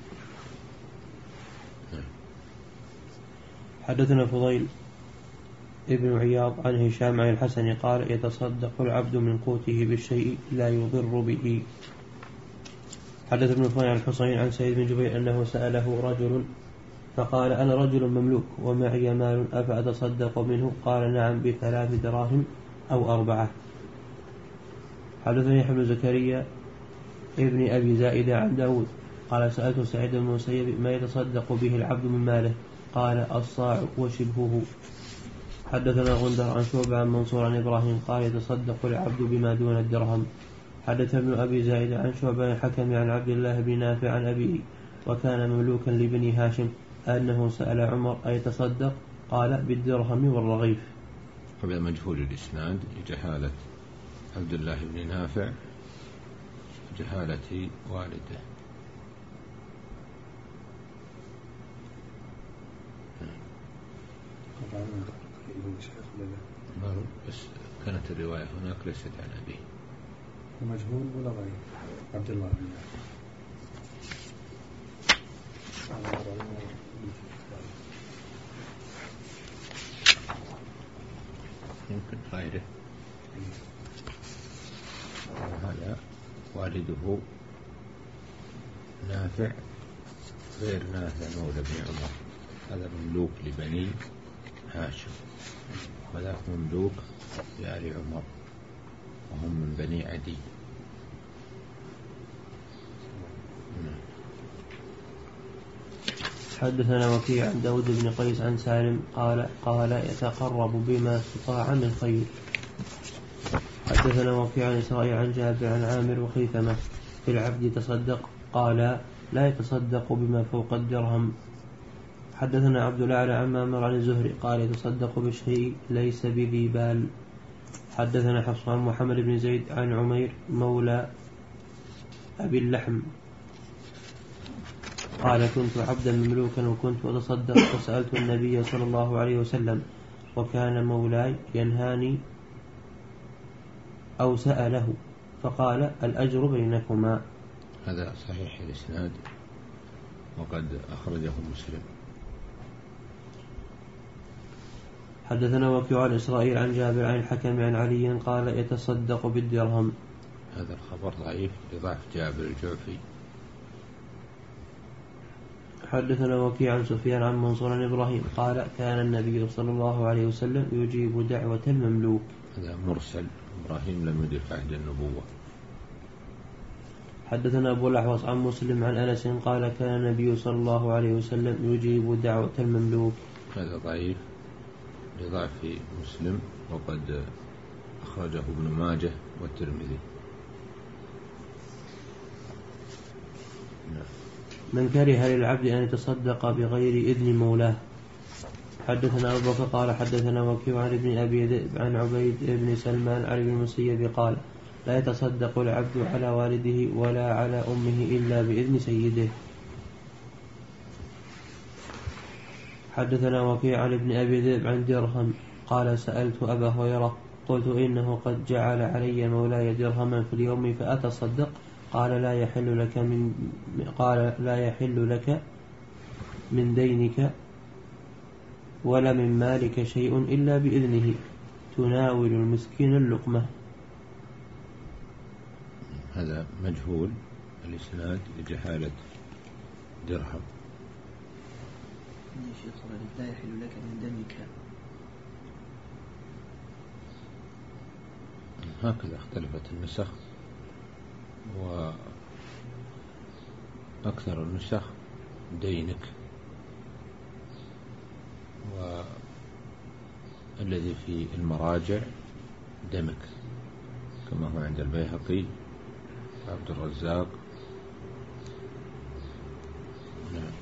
حدثنا فضيل ابن عياض عن هشام عن الحسن قال يتصدق العبد من قوته بالشيء لا يضر به. حدث ابن فضيل عن الحصين عن سيد بن جبير أنه سأله رجل فقال أنا رجل مملوك ومعي مال أفأتصدق منه؟ قال نعم بثلاث دراهم أو أربعة. حدثني يحيى بن زكريا ابن أبي زائدة عن داود قال سألت سعيد بن المسيب ما يتصدق به العبد من ماله؟ قال الصاع وشبهه. حدثنا غندر عن شعبة عن منصور عن إبراهيم قال يتصدق العبد بما دون الدرهم. حدث ابن أبي زائدة عن شعبة الحكم عن عبد الله بن نافع عن أبيه وكان مملوكا لبني هاشم أنه سأل عمر أيتصدق؟ قال بالدرهم والرغيف. قبل مجهول الإسناد جهالة عبد الله بن نافع جهالة والده. بس كانت الرواية هناك ليست عن أبيه. مجهول ولا غير عبد الله بن نافع. يمكن غيره. هذا والده نافع غير نافع مولى بن عمر، هذا مملوك لبني هاشم وذاك مملوك لآل عمر وهم من بني عدي. حدثنا وكيع عن داود بن قيس عن سالم قال قال يتقرب بما استطاع من خير. حدثنا وكيع عن إسرائيل عن جابر عن عامر وخيثمة في العبد يتصدق قال لا يتصدق بما فوق الدرهم. حدثنا عبد الأعلى عن مامر عن الزهري قال يتصدق بالشيء ليس بذي بال. حدثنا حفص عن محمد بن زيد عن عمير مولى أبي اللحم قال كنت عبدا مملوكا وكنت أتصدق فسألت النبي صلى الله عليه وسلم وكان مولاي ينهاني أو سأله فقال الأجر بينكما. هذا صحيح الإسناد وقد أخرجه مسلم. حدثنا وكيع عن إسرائيل عن جابر عن الحكم عن علي قال يتصدق بالدرهم. هذا الخبر ضعيف لضعف جابر الجعفي. حدثنا وكيع عن سفيان عن منصور عن إبراهيم قال كان النبي صلى الله عليه وسلم يجيب دعوة المملوك. هذا مرسل، إبراهيم لم يدرك عهد النبوة. حدثنا أبو الأحوص عن مسلم عن أنس قال كان النبي صلى الله عليه وسلم يجيب دعوة المملوك. هذا ضعيف لضعف مسلم وقد أخرجه ابن ماجه والترمذي. من كره للعبد أن يتصدق بغير إذن مولاه. حدثنا أبو بكر قال حدثنا وكيع عن ابن أبي ذئب عن عبيد بن سلمان عن ابن المسيب قال لا يتصدق العبد على والده ولا على أمه إلا بإذن سيده. حدثنا وكيع عن ابن أبي ذئب عن درهم قال سألت أبا هريرة قلت إنه قد جعل علي مولاي درهما في اليوم فأتصدق قال لا يحل لك من قال لا يحل لك من دينك ولا من مالك شيء إلا بإذنه تناول المسكين اللقمة. هذا مجهول الإسناد لجهالة درهم. لا يحل لك من دمك. هكذا اختلفت النسخ وأكثر النسخ دينك الذي في المراجع دمك كما هو عند البيهقي عبد الرزاق. نعم.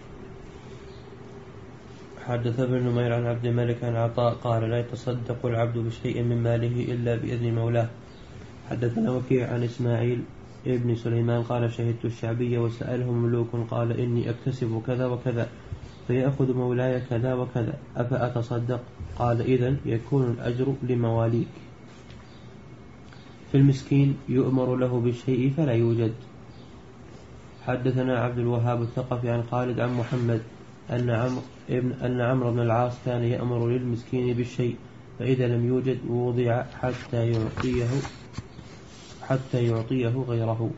حدث ابن نمير عن عبد الملك عن عطاء قال لا يتصدق العبد بشيء من ماله إلا بإذن مولاه. حدثنا وكيع عن إسماعيل ابن سليمان قال شهدت الشعبي وسأله ملوك قال إني أكتسب كذا وكذا فيأخذ مولاي كذا وكذا أفأتصدق؟ قال إذن يكون الأجر لمواليك. في المسكين يؤمر له بالشيء فلا يوجد. حدثنا عبد الوهاب الثقفي عن خالد عن محمد أن عمرو ابن أن عمرو بن العاص كان يأمر للمسكين بالشيء فإذا لم يوجد وضع حتى يعطيه حتى يعطيه غيره.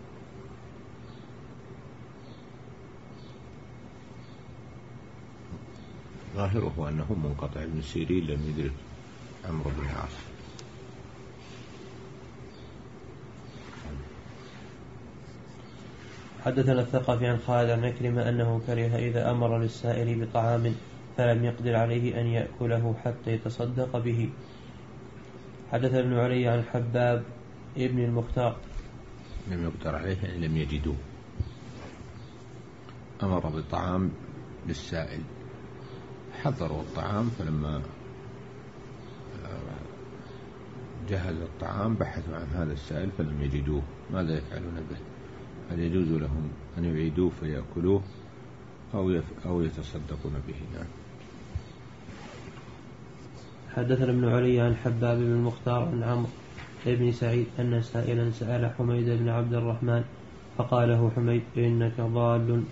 ظاهره أنه منقطع، ابن سيرين لم يدرك عمرو بن العاص. حدثنا الثقفي عن خالد عن عكرمة أنه كره إذا أمر للسائل بطعام فلم يقدر عليه أن يأكله حتى يتصدق به. حدث ابن علي عن حباب ابن المختار لم يقدر عليه أن لم يجدوه، أمر بطعام للسائل حضروا الطعام فلما جهز الطعام بحثوا عن هذا السائل فلم يجدوه، ماذا يفعلون به؟ هل يجوز لهم أن يعيدوه فيأكلوه أو, يف... أو يتصدقون به؟ نعم. حدثنا ابن علي عن حباب بن المختار عن عمرو ابن سعيد أن سائلا سأل حميد بن عبد الرحمن فقال له حميد إنك ضال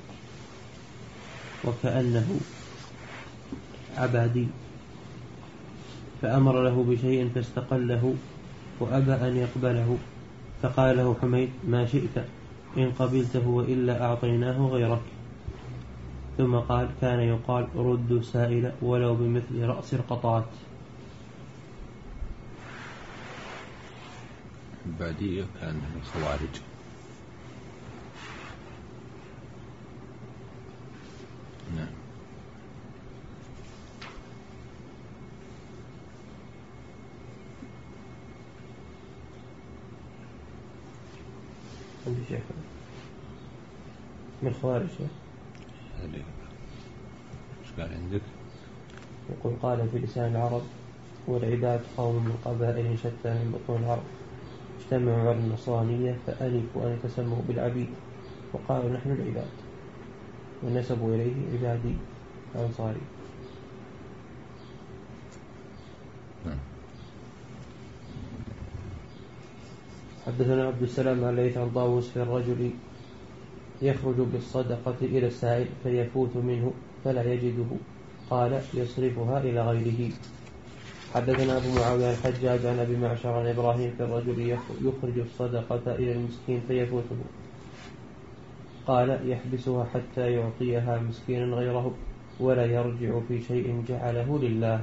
وكأنه عبادي، فأمر له بشيء فاستقله وأبى أن يقبله، فقال له حميد ما شئت إن قبلته وإلا أعطيناه غيرك. ثم قال كان يقال رد السائل ولو بمثل رأس القطات. عبادية كان من الخوارج. نعم. عندي شيخ من خوارج. ايش قال عندك؟ يقول قال في لسان العرب والعباد قوم من قبائل شتى من بطون العرب اجتمعوا على النصرانية فألفوا أن يتسموا بالعبيد وقالوا نحن العباد ونسبوا إليه عبادي أنصاري. حدثنا عبد السلام عن ليث عن طاووس في الرجل يخرج بالصدقة إلى السائل فيفوت منه فلا يجده قال يصرفها إلى غيره. حدثنا أبو معاوية الحجاج عن أبي معشر عن إبراهيم في الرجل يخرج الصدقة إلى المسكين فيفوته قال يحبسها حتى يعطيها مسكينا غيره ولا يرجع في شيء جعله لله.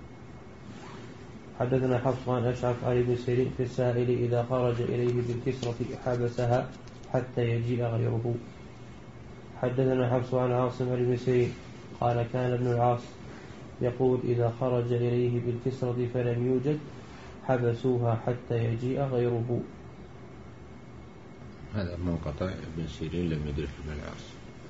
حدثنا حفص عن أشعث عن ابن سيرين في السائل إذا خرج إليه بالكسرة حبسها حتى يجيء غيره. حدثنا حفص عن عاصم عن ابن سيرين قال كان ابن العاص يقول إذا خرج إليه بالكسرة فلم يوجد حبسوها حتى يجيء غيره. هذا منقطع، ابن سيرين لم يدرك ابن العاص.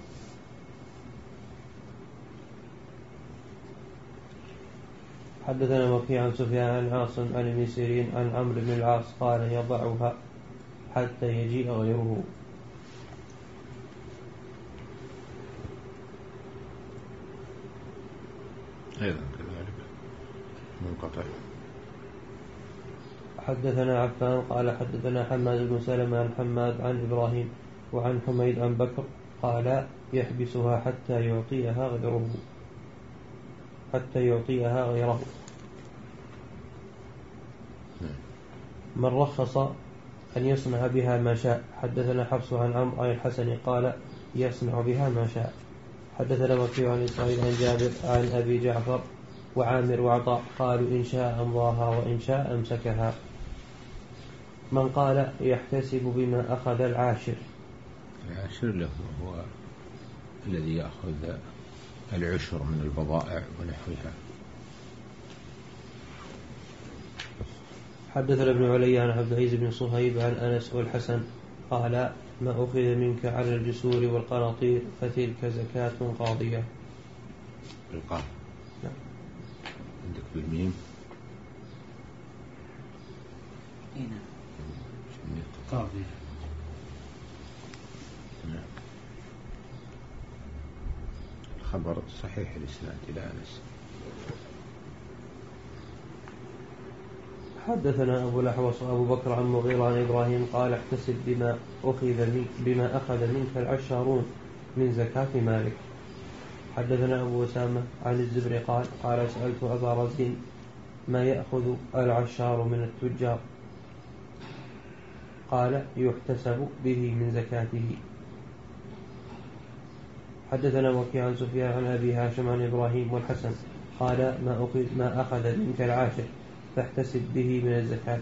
حدثنا وكيع عن سفيان عن عاصم عن ابن سيرين عن عمرو بن العاص قال يضعها حتى يجيء غيره. أيضا كذلك منقطع. حدثنا عفان قال حدثنا حماد بن سلمة عن حماد عن إبراهيم وعن حميد عن بكر قال يحبسها حتى يعطيها غيره حتى يعطيها غيره. من رخص أن يصنع بها ما شاء. حدثنا حفص عن عمرو عن الحسن قال يصنع بها ما شاء. حدثنا وكيع عن إسرائيل عن جابر عن أبي جعفر وعامر وعطاء قالوا إن شاء أمضاها وإن شاء أمسكها. من قال يحتسب بما أخذ العاشر. العاشر له هو الذي يأخذ العشر من البضائع ونحوها. حدثنا ابن علي عن عبد العزيز بن صهيب عن أنس والحسن قال ما أخذ منك على الجسور والقناطير فتلك زكاة قاضية. بالقاف. نعم. عندك بالميم. هنا قاضية. نعم. الخبر صحيح الإسناد إلى أنس. حدثنا أبو الأحوص أبو بكر عن مغيرة عن إبراهيم قال احتسب بما أخذ بما أخذ منك العشارون من زكاة مالك. حدثنا أبو أسامة عن الزبري قال قال سألت أبا رزين ما يأخذ العشار من التجار؟ قال يحتسب به من زكاته. حدثنا وكيع عن سفيان عن أبي هاشم عن إبراهيم والحسن قال ما أخذ, ما أخذ منك العاشر فاحتسب به من الزكاة.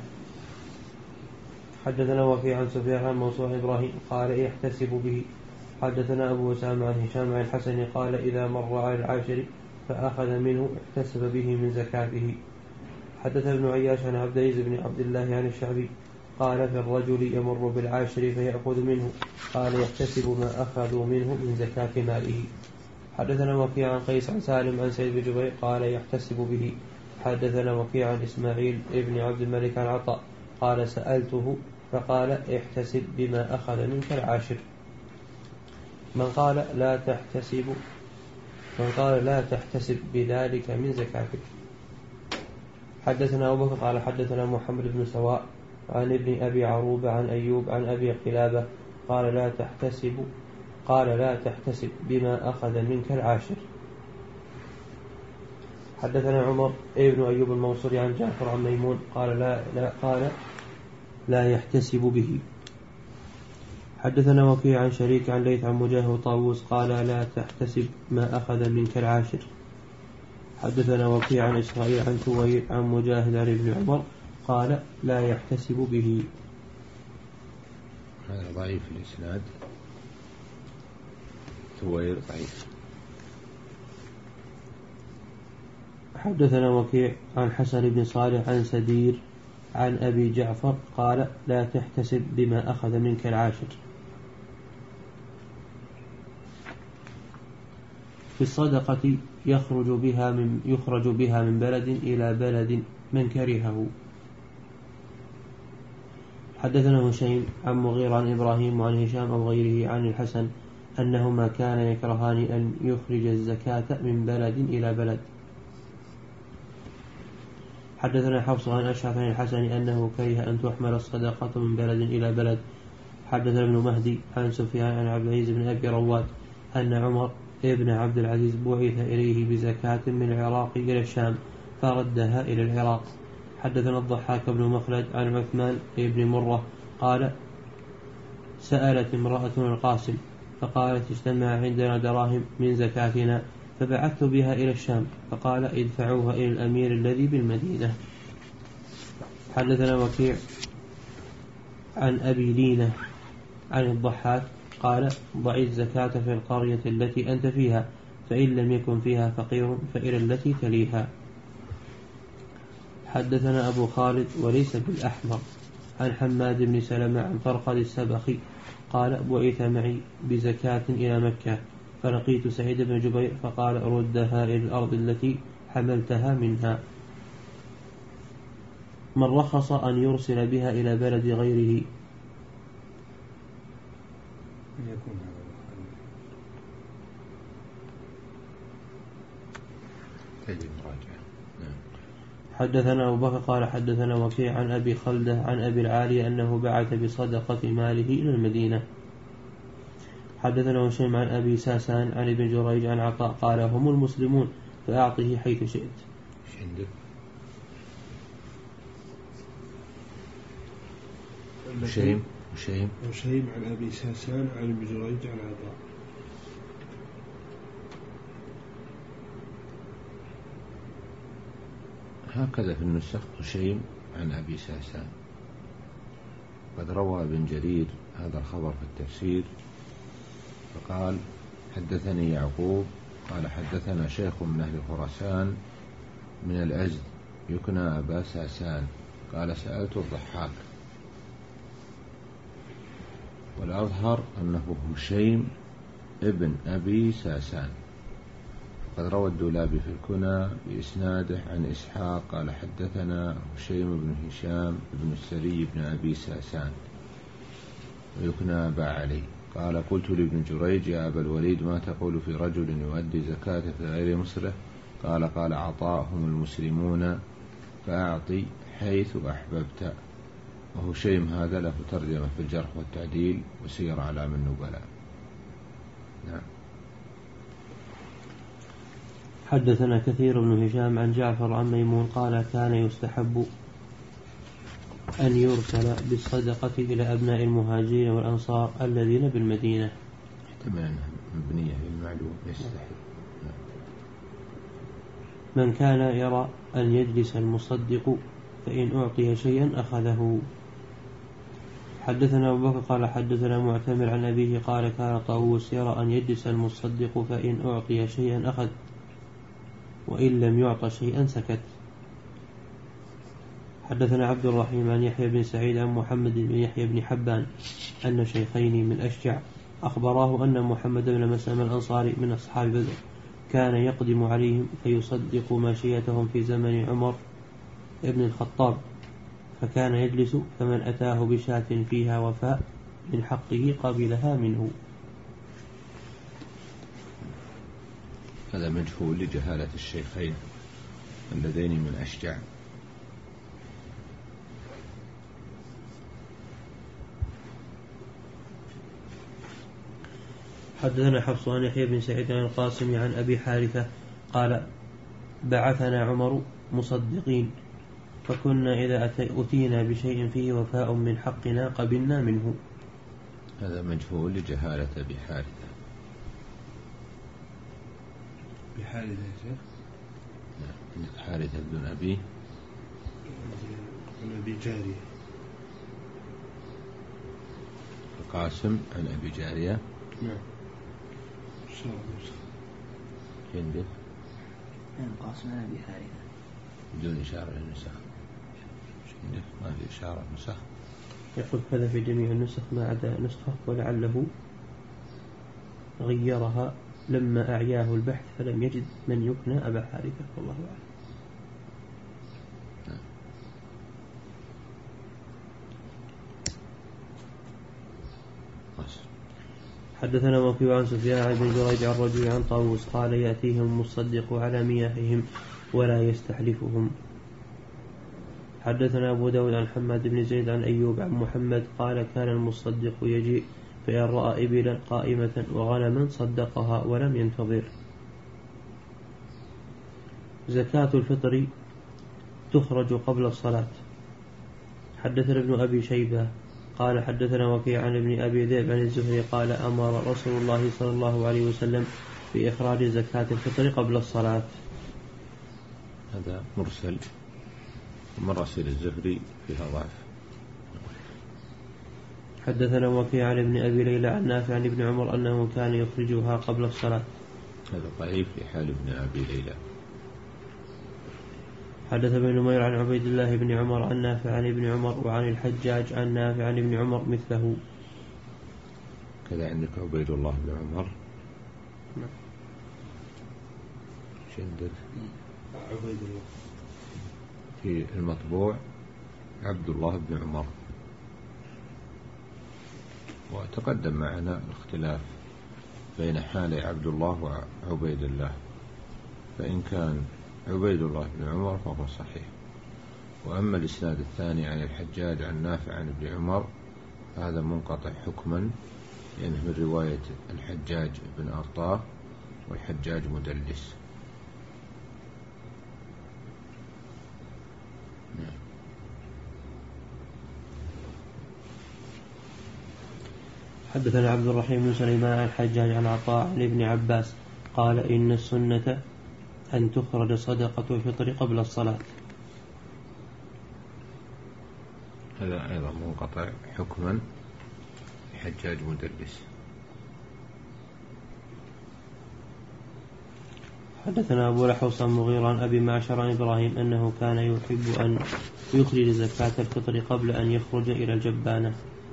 حدثنا وكيع عن سفيان عن موسوع إبراهيم قال يحتسب به. حدثنا أبو أسامة عن هشام عن الحسن قال إذا مر على العاشر فأخذ منه احتسب به من زكاته. حدثنا ابن عياش عن عبد العزيز بن عبد الله عن الشعبي قال في الرجل يمر بالعاشر فيأخذ منه قال يحتسب ما أخذوا منه من زكاة ماله. حدثنا وكيع عن قيس عن سالم عن سيد بن جبير قال يحتسب به. حدثنا وكيع عن إسماعيل ابن عبد الملك عن عطاء قال سألته فقال احتسب بما أخذ منك العاشر. من قال لا تحتسب من قال لا تحتسب بذلك من زكاتك. حدثنا أبو بكر قال حدثنا محمد بن سواء عن ابن أبي عروبة عن أيوب عن أبي قلابة قال لا تحتسب قال لا تحتسب بما أخذ منك العاشر. حدثنا عمر ابن أيوب الموصلي عن جعفر عن ميمون قال لا, لا قال لا يحتسب به. حدثنا وكيع عن شريك عن ليث عن مجاهد وطاووس قال لا تحتسب ما أخذ منك العاشر. حدثنا وكيع عن إسرائيل عن ثوير عن مجاهد عن ابن عمر قال لا يحتسب به. هذا ضعيف الإسناد. ثوير ضعيف. حدثنا وكيع عن حسن بن صالح عن سدير عن أبي جعفر قال لا تحتسب بما أخذ منك العاشر. في الصدقة يخرج بها من يخرج بها من بلد إلى بلد من كرهه. حدثنا هشيم عن مغير عن إبراهيم وعن هشام أو غيره عن الحسن أنهما كان يكرهان أن يخرج الزكاة من بلد إلى بلد. حدثنا حفص عن أشعث عن الحسن أنه كره أن تحمل الصدقة من بلد إلى بلد. حدثنا ابن مهدي عن سفيان عن عبد العزيز بن أبي رواد أن عمر ابن عبد العزيز بعث إليه بزكاة من العراق إلى الشام فردها إلى العراق. حدثنا الضحاك بن مخلد عن عثمان بن مرة قال سألت امرأة القاسم فقالت اجتمع عندنا دراهم من زكاتنا فبعثت بها إلى الشام فقال ادفعوها إلى الأمير الذي بالمدينة. حدثنا وكيع عن أبي لينة عن الضحاك قال ضع الزكاة في القرية التي أنت فيها فإن لم يكن فيها فقير فإلى التي تليها. حدثنا أبو خالد وليس بالأحمر عن حماد بن سلمة عن فرقد السبخي قال بعث معي بزكاة إلى مكة فلقيت سعيد بن جبير فقال ردها إلى الأرض التي حملتها منها. من رخص أن يرسل بها إلى بلد غيره يكون حدثنا أبو بكر قال حدثنا وكيع عن أبي خلدة عن أبي العالي أنه بعث بصدقة ماله إلى المدينة. حدثنا هشيم عن أبي ساسان عن ابن جريج عن عطاء قال هم المسلمون فأعطه حيث شئت. ايش عندك؟ هشيم هشيم هشيم عن أبي ساسان عن ابن جريج عن عطاء. هكذا في النسخ هشيم عن أبي ساسان. قد روى ابن جرير هذا الخبر في التفسير فقال حدثني يعقوب قال حدثنا شيخ من أهل خراسان من الأزد يكنى أبا ساسان قال سألت الضحاك، والأظهر أنه هشيم ابن أبي ساسان. قد روى الدولابي في الكنى بإسناده عن إسحاق قال حدثنا هشيم بن هشام بن السري بن أبي ساسان ويكنى أبا علي قال قلت لابن جريج يا أبا الوليد ما تقول في رجل يؤدي زكاة في غير مصره؟ قال قال عطاهم المسلمون فأعطي حيث أحببت. وهشيم هذا له ترجمة في الجرح والتعديل وسير أعلام النبلاء. نعم. حدثنا كثير بن هشام عن جعفر عن ميمون قال كان يستحب أن يرسل بالصدقة إلى أبناء المهاجرين والأنصار الذين بالمدينة. احتمل أنها مبنية للمعلوم يستحب. من كان يرى أن يجلس المصدق فإن أعطي شيئا أخذه. حدثنا أبو بكر قال حدثنا معتمر عن أبيه قال كان طاووس يرى أن يجلس المصدق فإن أعطي شيئا أخذ وإن لم يعط شيئا سكت. حدثنا عبد الرحيم عن يحيى بن سعيد عن محمد بن يحيى بن حبان أن شيخين من أشجع أخبراه أن محمد بن مسلم الأنصاري من أصحاب بدر كان يقدم عليهم فيصدق ماشيتهم في زمن عمر ابن الخطاب، فكان يجلس فمن أتاه بشاة فيها وفاء من حقه قبلها منه. هذا مجهول لجهالة الشيخين اللذين من أشجع. حدثنا حفص عن يحيى بن سعيد عن القاسم عن أبي حارثة قال بعثنا عمر مصدقين فكنا إذا أتينا بشيء فيه وفاء من حقنا قبلنا منه. هذا مجهول لجهالة أبي حارثة. بحارثة يا شيخ؟ نعم. حارثة بن أبي بن أبي جارية. القاسم عن أبي جارية. نعم. عندك القاسم عن أبي حارثة بدون إشارة للنسخ. عندك ما في إشارة نسخ. يقول هذا في جميع النسخ ما عدا نسخة ولعله غيرها لما أعياه البحث فلم يجد من يكنى أبا حارثة والله أعلم. حدثنا وكيع عن سفيان بن جريج عن رجل عن طاووس قال يأتيهم المصدق على مياههم ولا يستحلفهم. حدثنا أبو داود عن حماد بن زيد عن أيوب عن محمد قال كان المصدق يجيء فإن رأى إبلا قائمة وغنما صدقها ولم ينتظر. زكاة الفطر تخرج قبل الصلاة. حدثنا ابن أبي شيبة قال حدثنا وكيع عن ابن أبي ذئب عن الزهري قال أمر رسول الله صلى الله عليه وسلم بإخراج زكاة الفطر قبل الصلاة. هذا مرسل مراسل الزهري فيها ضعف. حدثنا وكيع عن ابن أبي ليلى عن نافع عن ابن عمر أنه كان يخرجها قبل الصلاة. هذا ضعيف في حال ابن أبي ليلى. حدث ابن نمير عن عبيد الله بن عمر عن نافع عن ابن عمر وعن الحجاج عن نافع عن ابن عمر مثله. كذا عندك عبيد الله بن عمر. نعم. عندك عبيد الله في المطبوع عبد الله بن عمر. وتقدم معنا الاختلاف بين حال عبد الله وعبيد الله، فإن كان عبيد الله بن عمر فهو صحيح. وأما الإسناد الثاني عن الحجاج عن نافع عن ابن عمر هذا منقطع حكما لأنه من رواية الحجاج بن أرطاه والحجاج مدلس. حدثنا عبد الرحيم بن سليمان عن الحجاج عن عطاء عن ابن عباس قال إن السنة أن تخرج صدقة الفطر قبل الصلاة. هذا أيضا منقطع حكما حجاج مدلس. حدثنا أبو لحوص المغيرة عن أبي معشر عن إبراهيم أنه كان يحب أن يخرج زكاة الفطر قبل أن يخرج إلى الجبانة.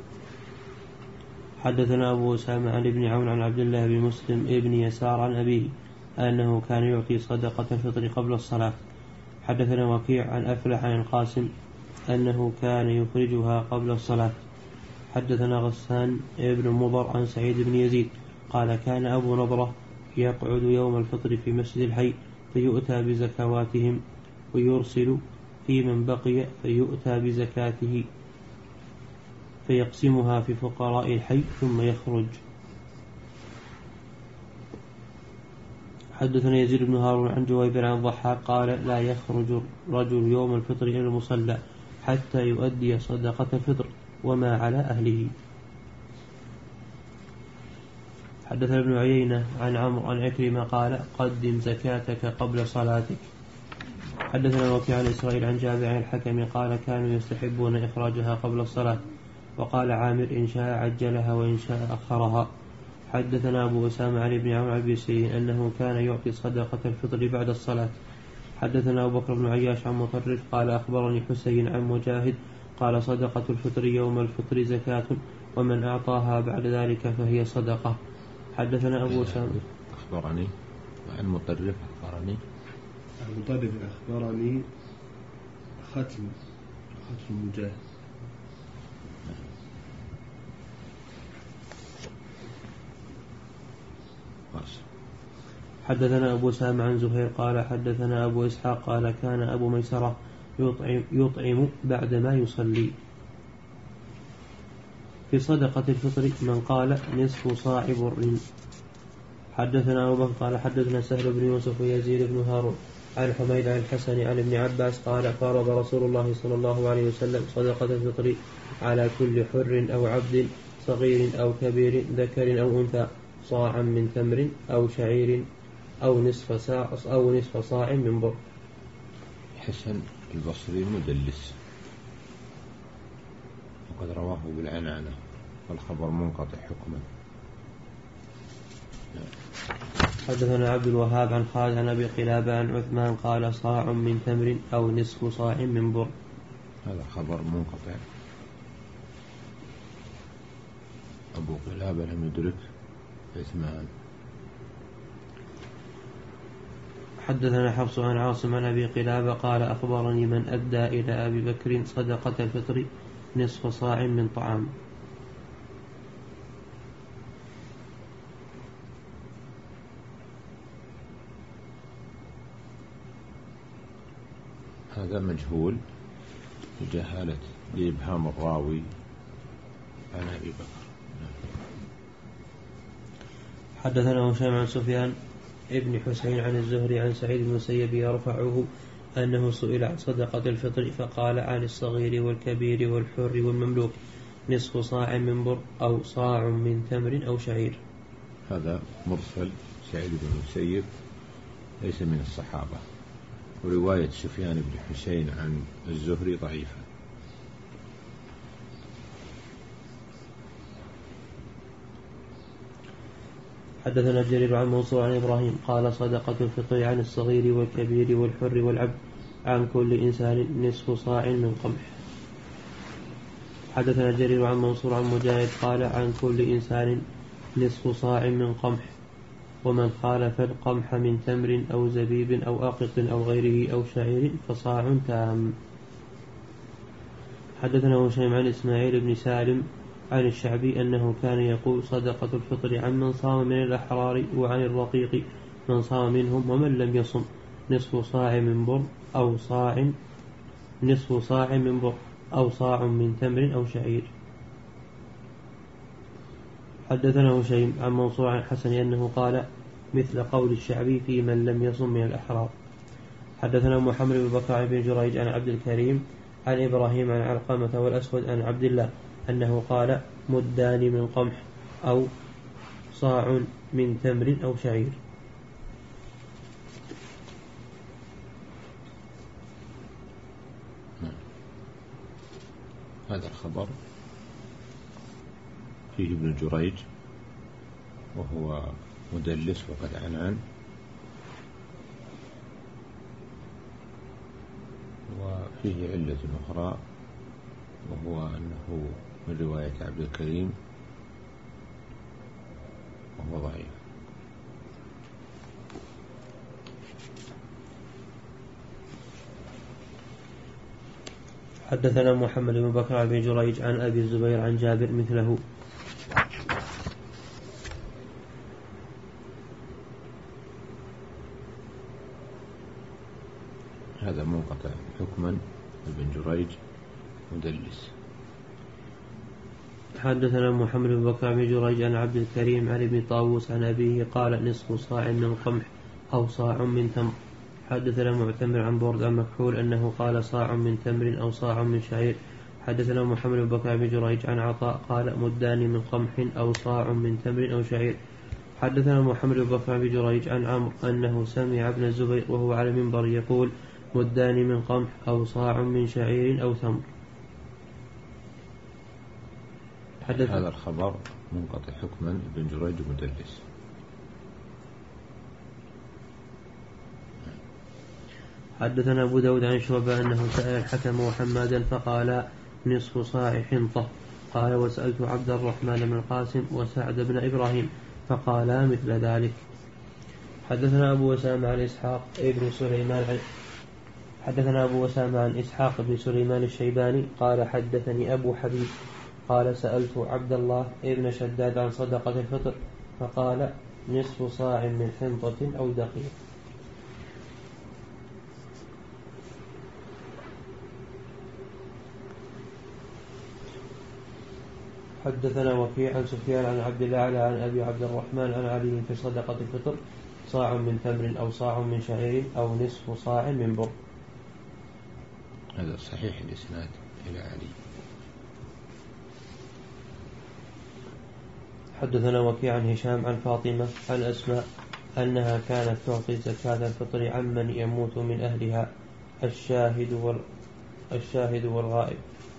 حدثنا أبو أسامة عن ابن عون عن عبد الله بن مسلم ابن يسار عن أبيه أنه كان يعطي صدقة الفطر قبل الصلاة. حدثنا وكيع عن أفلح عن القاسم أنه كان يخرجها قبل الصلاة. حدثنا غسان ابن مضر عن سعيد بن يزيد قال كان أبو نضرة يقعد يوم الفطر في مسجد الحي فيؤتى بزكواتهم ويرسل في من بقي فيؤتى بزكاته فيقسمها في فقراء الحي ثم يخرج. حدثنا يزيد بن هارون عن جويبر عن ضحاك قال لا يخرج رجل يوم الفطر إلى المصلى حتى يؤدي صدقة الفطر وما على أهله. حدثنا ابن عيينة عن عمرو عن عكرمة قال قدم زكاتك قبل صلاتك. حدثنا وكيع عن إسرائيل عن جابر عن الحكم قال كانوا يستحبون إخراجها قبل الصلاة. وقال عامر إن شاء عجلها وإن شاء أخرها. حدثنا أبو أسامة عن ابن عون عن أبي سعيد أنه كان يعطي صدقة الفطر بعد الصلاة. حدثنا أبو بكر بن عياش عن مطرف قال أخبرني حسين عن مجاهد قال صدقة الفطر يوم الفطر زكاة ومن أعطاها بعد ذلك فهي صدقة. حدثنا أبو أسامة أخبرني عن مطرف أخبرني عن مطرف أخبرني ختم ختم مجاهد. حدثنا أبو سام عن زهير قال حدثنا أبو إسحاق قال كان أبو ميسرة يطعم, يطعم بعدما يصلي. في صدقة الفطر من قال نصف صاع بر. حدثنا أبو بكر قال حدثنا سهل بن يوسف ويزيد بن هارون عن حميد عن الحسن عن ابن عباس قال فرض رسول الله صلى الله عليه وسلم صدقة الفطر على كل حر أو عبد صغير أو كبير ذكر أو أنثى صاعا من تمر أو شعير أو نصف صاع أو نصف صاع من بر. حسن البصري مدلس وقد رواه بالعنانة والخبر منقطع حكما. حدثنا عبد الوهاب عن خالد عن أبي قلابة عن عثمان قال صاع من تمر أو نصف صاع من بر. هذا خبر منقطع. أبو قلابة لم يدرك عثمان. حدثنا حفص عن عاصم عن أبي قلابة قال أخبرني من أدى إلى أبي بكر صدقة الفطر نصف صاع من طعام. هذا مجهول بجهالة لإبهام الراوي عن أبي بكر. حدثنا هشام عن سفيان ابن حسين عن الزهري عن سعيد بن المسيب يرفعه أنه سئل عن صدقة الفطر فقال عن الصغير والكبير والحر والمملوك نصف صاع من بر أو صاع من تمر أو شعير. هذا مرسل. سعيد بن المسيب ليس من الصحابة، ورواية سفيان بن حسين عن الزهري ضعيفة. حدثنا جرير عن منصور عن إبراهيم قال صدقة الفطر عن الصغير والكبير والحر والعبد عن كل إنسان نصف صاع من قمح. حدثنا جرير عن منصور عن مجاهد قال عن كل إنسان نصف صاع من قمح ومن خالف القمح من تمر أو زبيب أو أقط أو غيره أو شعير فصاع تام. حدثنا هشام عن إسماعيل بن سالم عن الشعبي أنه كان يقول صدقة الفطر عن من صام من الأحرار وعن الرقيق من صام منهم ومن لم يصم نصف صاع من بر أو صاع نصف صاع من بر أو صاع من تمر أو شعير. حدثنا هشيم عن منصور عن الحسن أنه قال مثل قول الشعبي في من لم يصم من الأحرار. حدثنا محمد بن بكر بن جريج عن عبد الكريم عن إبراهيم عن علقمة والأسود عن عبد الله أنه قال مدان من قمح أو صاع من تمر أو شعير. هذا الخبر فيه ابن جريج وهو مدلس وقد عنان، فيه علة أخرى، وهو أنه من رواية عبد الكريم وهو ضعيف. حدثنا محمد بن بكر بن جريج عن أبي الزبير عن جابر مثله. هذا منقطع حكما، ابن جريج مدلس. حدثنا محمد بن بكر بن جريج عن عبد الكريم عن ابن طاووس عن أبيه قال نصف صاع من قمح أو صاع من تمر. حدثنا معتمر عن برد عن مكحول أنه قال صاع من تمر أو صاع من شعير. حدثنا محمد بن بكر بن جريج عن عطاء قال مدان من قمح أو صاع من تمر أو شعير. حدثنا محمد بن بكر بن جريج عن عمرو أنه سمع ابن الزبير وهو على المنبر يقول مدان من قمح أو صاع من شعير أو تمر. هذا الخبر منقطع حكما، ابن جريج مدلس. حدثنا أبو داود عن شعبة أنه سأل الحكم وحمادا فقال نصف صاع حنطة. قال وسألت عبد الرحمن بن القاسم وسعد بن إبراهيم فقالا مثل ذلك. حدثنا أبو أسامة عن إسحاق ابن سليمان عن حدثنا أبو أسامة عن إسحاق بن سليمان الشيباني قال حدثني أبو حبيب قال سألت عبد الله ابن شداد عن صدقة الفطر فقال نصف صاع من حنطة أو دقيق. حدثنا وكيع عن سفيان عن عبد الأعلى عن أبي عبد الرحمن عن علي في صدقة الفطر صاع من تمر أو صاع من شعير أو نصف صاع من بر. هذا صحيح الإسناد إلى علي. حدثنا وكيع عن هشام عن فاطمة عن أسماء أنها كانت تعطي زكاة الفطر عمن يموت من أهلها الشاهد وال... الشاهد والغائب.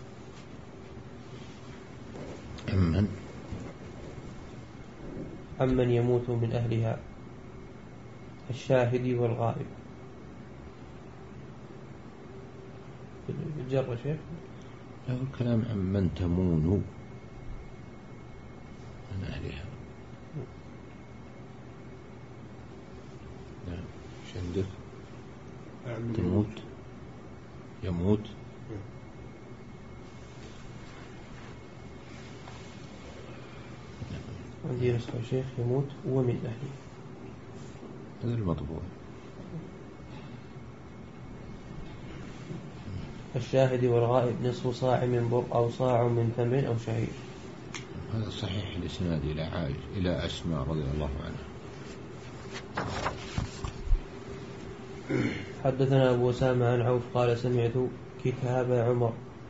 عمن عمن يموت من أهلها الشاهد والغائب. بالجر شيخ هذا الكلام عمن تمون من أهلها. نعم ايش عندك؟ تموت يموت عندي نسخة شيخ يموت ومن أهله. هذا المطبوع. الشاهد والغائب نصف صاع من بر أو صاع من تمر أو شعير. هذا صحيح الإسناد إلى عائشة إلى أسماء رضي الله عنها. حدثنا أبو أسامة عن عوف قال سمعت كتاب عمر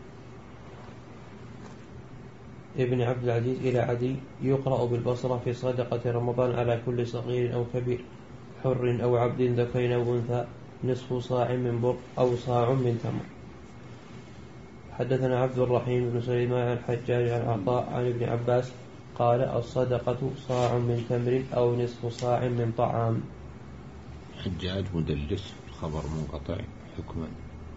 ابن عبد العزيز إلى عدي يقرأ بالبصرة في صدقة رمضان على كل صغير أو كبير حر أو عبد ذكر أو أنثى نصف صاع من بر أو صاع من تمر. حدثنا عبد الرحيم بن سليمان عن حجاج عن عطاء عن ابن عباس قال الصدقة صاع من تمر أو نصف صاع من طعام. حجاج مدلس، خبر منقطع حكما.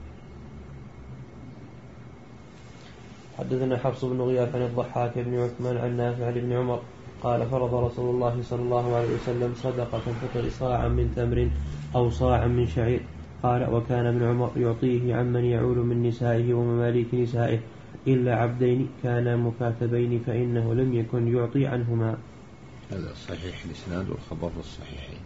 حدثنا حفص بن غياث عن الضحاك بن عثمان عن نافع عن ابن عمر قال فرض رسول الله صلى الله عليه وسلم صدقة الفطر صاعا من تمر أو صاعا من شعير. قال وكان ابن عمر يعطيه عمن يعول من نسائه ومماليك نسائه إلا عبدين كانا مكاتبين فإنه لم يكن يعطي عنهما. هذا صحيح الإسناد والخبر الصحيحين.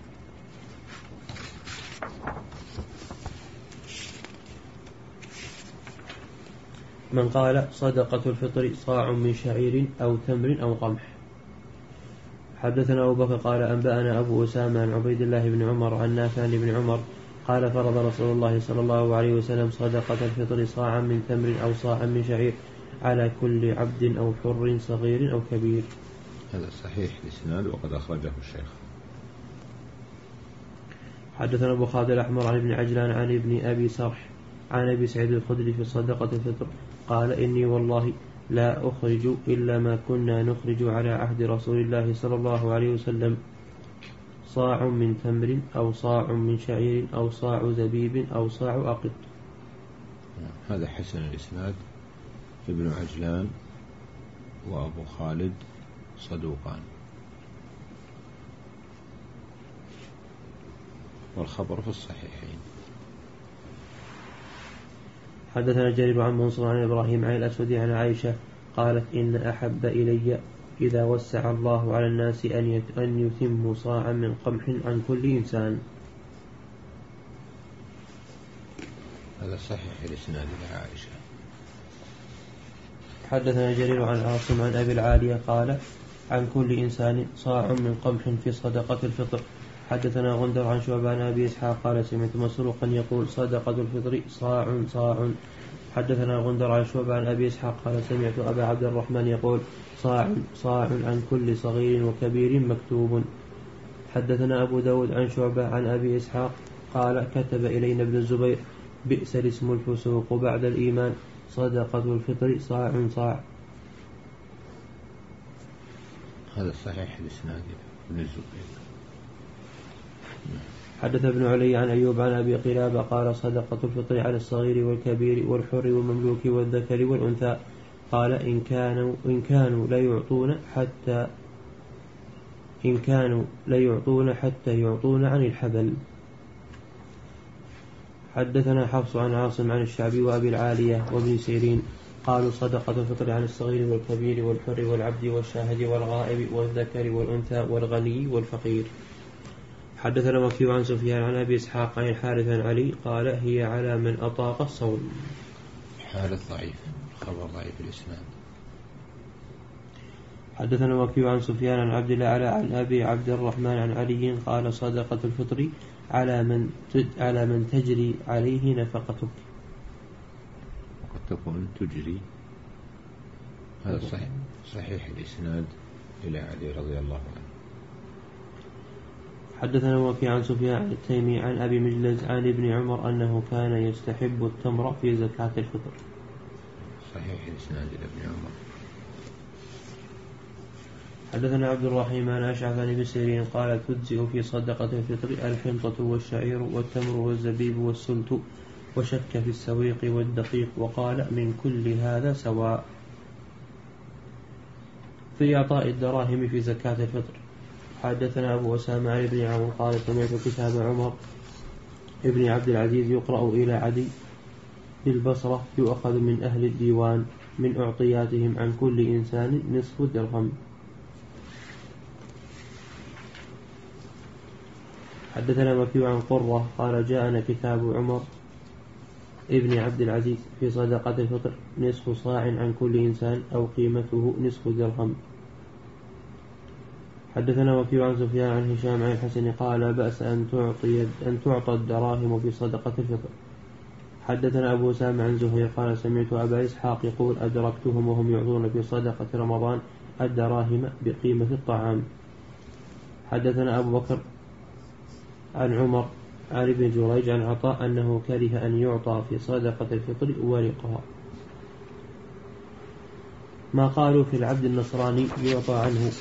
من قال صدقة الفطر صاع من شعير أو تمر أو قمح. حدثنا أبو بكر قال أنبأنا أبو أسامة عن عبيد الله بن عمر عن نافع بن عمر قال فرض رسول الله صلى الله عليه وسلم صدقة الفطر صاعا من تمر أو صاعا من شعير على كل عبد أو حر صغير أو كبير. هذا صحيح الإسناد وقد أخرجه الشيخ. حدثنا أبو خالد الأحمر عن ابن عجلان عن ابن أبي سرح عن أبي سعيد الخدري في صدقة الفطر قال إني والله لا أخرج إلا ما كنا نخرج على عهد رسول الله صلى الله عليه وسلم صاع من تمر أو صاع من شعير أو صاع زبيب أو صاع أقط. هذا حسن الإسناد. ابن عجلان وأبو خالد صدوقان، والخبر في الصحيحين. حدثنا جرير عن منصور عن إبراهيم عن الأسود عن عائشة قالت إن أحب إلي إذا وسع الله على الناس أن يتموا صاعا من قمح عن كل إنسان. هذا صحيح الإسناد لعائشة. حدثنا جرير عن عاصم عن أبي العالية قال عن كل إنسان صاع من قمح في صدقة الفطر. حدثنا غندر عن شعبة عن أبي إسحاق قال سمعت مسروقا يقول صدقة الفطر صاع صاع. حدثنا غندر عن شعبة عن أبي إسحاق قال سمعت أبا عبد الرحمن يقول صاع صاع عن كل صغير وكبير مكتوب. حدثنا أبو داود عن شعبة عن أبي إسحاق قال كتب إلينا ابن الزبير بئس الاسم الفسوق بعد الإيمان صدقة الفطر صاع صاع. هذا صحيح الإسناد ابن الزبير. حدث ابن علي عن أيوب عن أبي قلابة قال صدقة الفطر على الصغير والكبير والحر والمملوك والذكر والأنثى قال إن كانوا إن كانوا لا يعطون حتى إن كانوا لا يعطون حتى يعطون عن الحبل. حدثنا حفص عن عاصم عن الشعبي وأبي العالية وابن سيرين قالوا صدقة الفطر عن الصغير والكبير والحر والعبد والشاهد والغائب والذكر والأنثى والغني والفقير. حدثنا وكيع عن سفيان عن أبي إسحاق عن الحارث عن علي قال هي على من أطاق الصوم. حارث ضعيف، خبر ضعيف الإسناد. حدثنا وكيع عن سفيان عن عبد الله عن أبي عبد الرحمن عن علي قال صدقة الفطر على من على من تجري عليه نفقتك. وقد تكون تجري. هذا صحيح صحيح الإسناد إلى علي رضي الله عنه. حدثنا وكيع عن سفيان التيمي عن أبي مجلز عن ابن عمر أنه كان يستحب التمر في زكاة الفطر. صحيح الإسناد إلى ابن عمر. حدثنا عبد الرحيم عن أشعث عن ابن سيرين قال تجزئ في صدقة الفطر الحنطة والشعير والتمر والزبيب والسلت وشك في السويق والدقيق وقال من كل هذا سواء في إعطاء الدراهم في زكاة الفطر. حدثنا أبو أسامة عن ابن عون قال سمعت كتاب عمر ابن عبد العزيز يقرأ إلى عدي بالبصرة يؤخذ من أهل الديوان من أعطياتهم عن كل إنسان نصف درهم. حدثنا وكيع عن قرة قال جاءنا كتاب عمر ابن عبد العزيز في صدقة الفطر نصف صاع عن كل إنسان أو قيمته نصف درهم. حدثنا وكيع عن سفيان عن هشام عن الحسن قال بأس أن تعطي أن تعطى الدراهم في صدقة الفطر. حدثنا أبو أسامة عن زهير قال سمعت أبا إسحاق يقول أدركتهم وهم يعطون في صدقة رمضان الدراهم بقيمة الطعام. حدثنا أبو بكر عن عمر عن ابن جريج عن عطاء أنه كره أن يعطى في صدقة الفطر ورقها. ما قالوا في العبد النصراني يعطى عنه.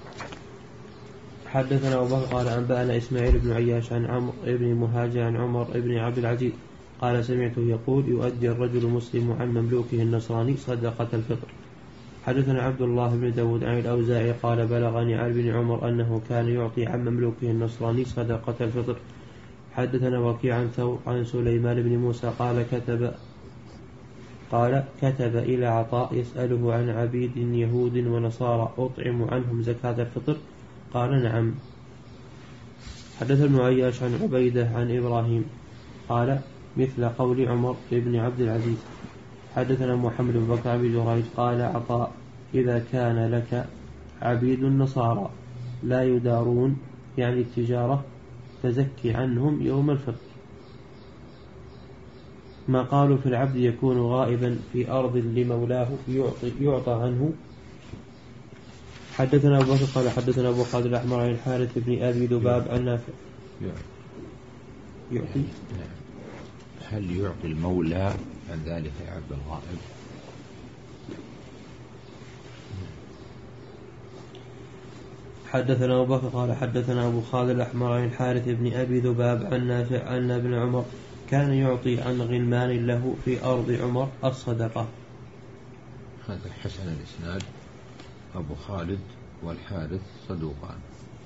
حدثنا أبو بكر قال أنبأنا إسماعيل بن عياش عن عمرو بن مهاجر عن عمر بن عبد العزيز قال سمعته يقول يؤدي الرجل مسلم عن مملوكه النصراني صدقة الفطر. حدثنا عبد الله بن داود عن الأوزاعي قال بلغني عن ابن عمر أنه كان يعطي عن مملوكه النصراني صدقة الفطر. حدثنا وكيع عن ثور عن سليمان بن موسى قال كتب قال كتب إلى عطاء يسأله عن عبيد يهود ونصارى أطعم عنهم زكاة الفطر قال نعم. حدث ابن عياش عن عبيدة عن إبراهيم قال مثل قول عمر بن عبد العزيز. حدثنا محمد بن بكر بن جريج قال عطاء إذا كان لك عبيد النصارى لا يدارون يعني التجارة فزكي عنهم يوم الفطر. ما قالوا في العبد يكون غائبا في أرض لمولاه يعطي يعطى عنه. حدثنا أبو بكر قال حدثنا أبو خالد الأحمر عن الحارث بن أبي ذباب عن نافع يعطي. هل يعطي المولى عن ذلك عبد الغائب؟ حدثنا أبو بكر قال حدثنا أبو خالد الأحمر عن الحارث بن أبي ذباب عن نافع أن ابن عمر كان يعطي عن غلمان له في أرض عمر الصدقة. هذا حسن الإسناد. أبو خالد والحارث صدوقان.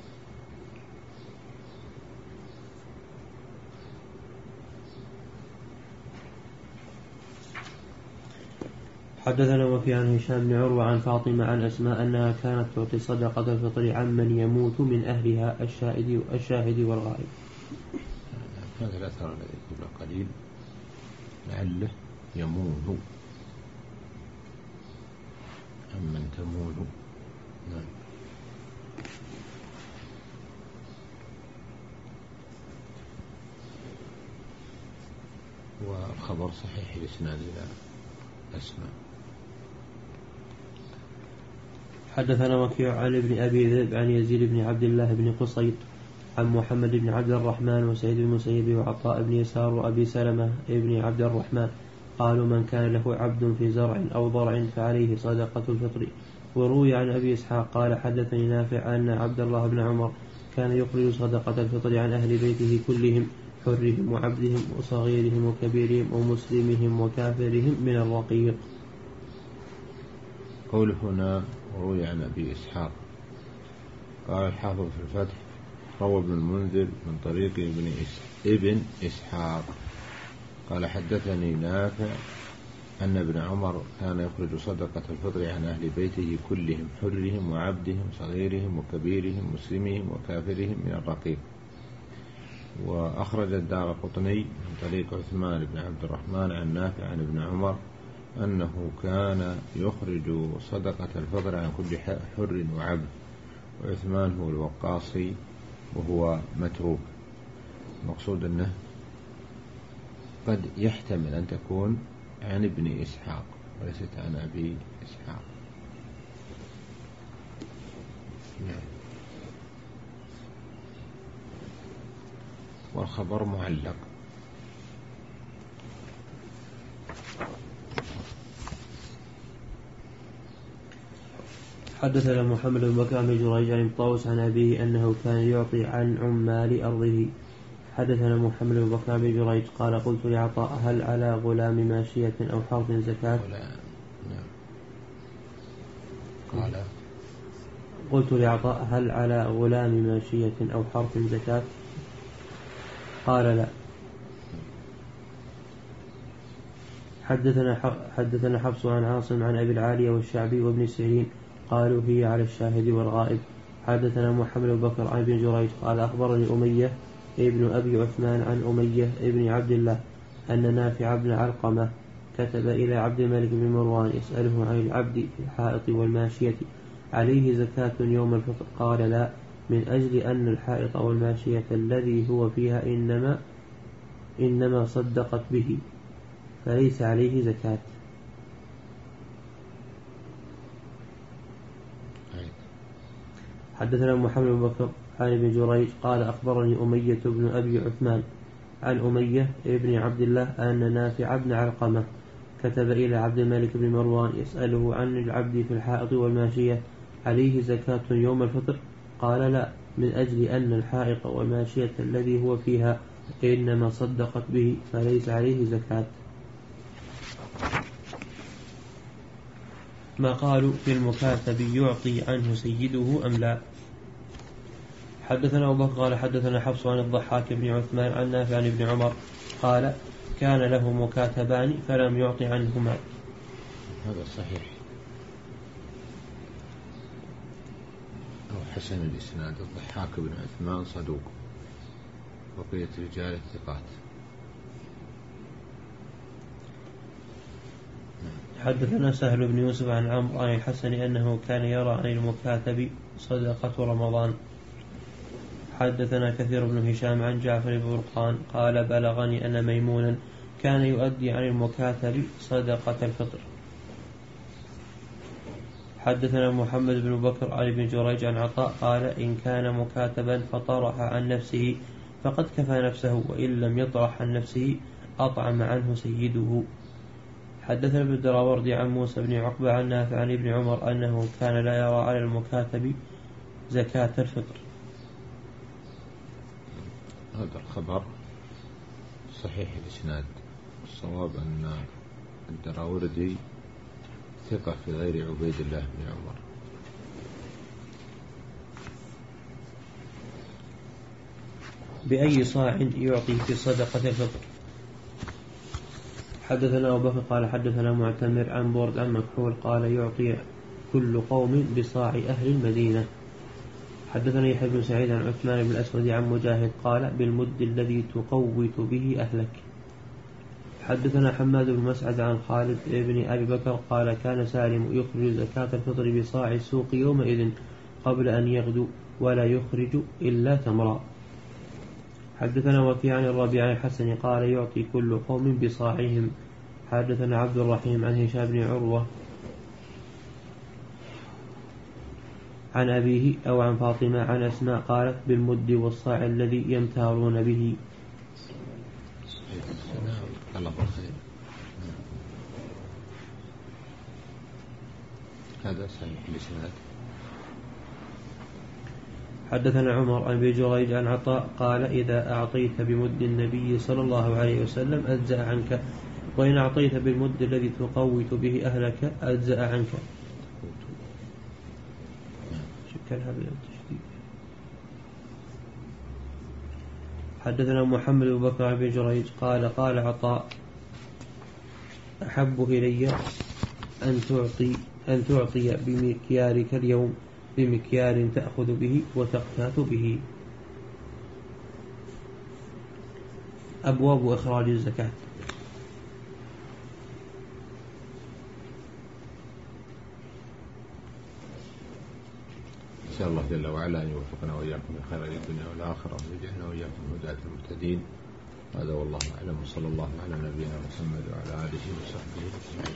حدثنا وكيع عن هشام بن عروة عن فاطمة عن أسماء أنها كانت تعطي صدقة الفطر عمن يموت من أهلها الشاهد الشاهد والغائب. هذا الأثر الذي قبل قليل لعله يموت عمن تموت. نعم. والخبر صحيح الإسناد إلى أسماء. حدثنا وكيع عن ابن أبي ذئب عن يزيد بن عبد الله بن قصيد عن محمد بن عبد الرحمن وسعيد بن المسيب وعطاء بن يسار وأبي سلمة بن عبد الرحمن قالوا من كان له عبد في زرع أو ضرع فعليه صدقة الفطر. وروي عن أبي إسحاق قال حدثني نافع أن عبد الله بن عمر كان يخرج صدقة الفطر عن أهل بيته كلهم حرهم وعبدهم وصغيرهم وكبيرهم ومسلمهم وكافرهم من الرقيق. قول هنا وروي عن أبي إسحاق. قال الحافظ في الفتح روى ابن المنذر من طريق ابن, ابن إسحاق قال حدثني نافع أن ابن عمر كان يخرج صدقة الفطر عن أهل بيته كلهم حرهم وعبدهم صغيرهم وكبيرهم مسلمهم وكافرهم من الرقيق. وأخرج الدارقطني من طريق عثمان بن عبد الرحمن عن نافع عن ابن عمر أنه كان يخرج صدقة الفطر عن كل حر وعبد. وعثمان هو الوقاصي وهو متروك. المقصود أنه قد يحتمل أن تكون عن ابن إسحاق وليست عن أبي إسحاق. والخبر معلق. حدثنا محمد بن بكر بن جريج عن طاووس عن أبيه أنه كان يعطي عن عمال أرضه. حدثنا محمد بن بكر بن جريج قال قلت لعطاء هل على غلام ماشية أو حرث زكاة؟ قال قلت لعطاء هل على غلام ماشية أو حرث زكاة؟ قال لا. حدثنا حدثنا حفص عن عاصم عن أبي العالية والشعبي وابن سيرين قالوا هي على الشاهد والغائب. حدثنا محمد بن بكر عن ابن جريج قال أخبرني أمية ابن أبي عثمان عن أمية ابن عبد الله أن نافع بن علقمة كتب إلى عبد الملك بن مروان يسأله عن العبد في الحائط والماشية عليه زكاة يوم الفطر؟ قال لا، من أجل أن الحائط والماشية الذي هو فيها إنما إنما صدقت به فليس عليه زكاة. حدثنا محمد بن بكر عن ابن جريج قال أخبرني أمية بن أبي عثمان عن أمية ابن عبد الله أن نافع بن علقمة كتب إلى عبد الملك بن مروان يسأله عن العبد في الحائط والماشية عليه زكاة يوم الفطر؟ قال لا، من أجل أن الحائط والماشية الذي هو فيها إنما صدقت به فليس عليه زكاة. ما قالوا في المكاتب يعطي عنه سيده أم لا؟ حدثنا أبو بكر قال حدثنا حفص عن الضحاك بن عثمان عن نافع عن ابن عمر قال كان له مكاتبان فلم يعطي عنهما. هذا صحيح أو حسن الإسناد. الضحاك بن عثمان صدوق بقية رجال الثقات. حدثنا سهل بن يوسف عن عمرو عن الحسن أنه كان يرى عن المكاتب صدقة رمضان. حدثنا كثير بن هشام عن جعفر بن برقان قال بلغني أن ميمونا كان يؤدي عن المكاتب صدقة الفطر. حدثنا محمد بن بكر عن ابن جريج عن عطاء قال إن كان مكاتبا فطرح عن نفسه فقد كفى نفسه، وإن لم يطرح عن نفسه أطعم عنه سيده. حدثنا ابن الدراوردي عن موسى بن عقبة عن نافع عن ابن عمر أنه كان لا يرى على المكاتب زكاة الفطر. هذا الخبر صحيح الإسناد. الصواب أن الدراوردي ثقة في غير عبيد الله بن عمر. بأي صاع يعطي في صدقة الفطر؟ حدثنا أبو بكر قال حدثنا معتمر عن برد عن مكحول قال يعطي كل قوم بصاع أهل المدينة. حدثنا يحيى بن سعيد عن عثمان بن الأسود عن مجاهد قال بالمد الذي تقوت به أهلك. حدثنا حماد بن مسعد عن خالد بن أبي بكر قال كان سالم يخرج زكاة الفطر بصاع السوق يومئذ قبل أن يغدو ولا يخرج إلا تمرا. حدثنا وكيع عن الربيع عن الحسن قال يعطي كل قوم بصاعهم. حدثنا عبد الرحيم عن هشام بن عروة عن أبيه أو عن فاطمة عن أسماء قالت بالمد والصاع الذي يمتارون به. هذا صحيح الإسناد. حدثنا عمر عن أبي جريج عن عطاء قال إذا أعطيت بمد النبي صلى الله عليه وسلم أجزأ عنك وإن أعطيت بالمد الذي تقوت به أهلك أجزأ عنك. حدثنا محمد بن بكر عن أبي جريج قال قال عطاء أحب إلي أن تعطي أن تعطي بمكيالك اليوم بمكيال تأخذ به وتقتات به. أبواب إخراج الزكاة. نسأل الله جل وعلا أن يوفقنا وإياكم لخير الدنيا والآخرة ويجعلنا وإياكم هداة المهتدين. هذا والله أعلم، وصلى الله على نبينا محمد وعلى آله وصحبه وسلم.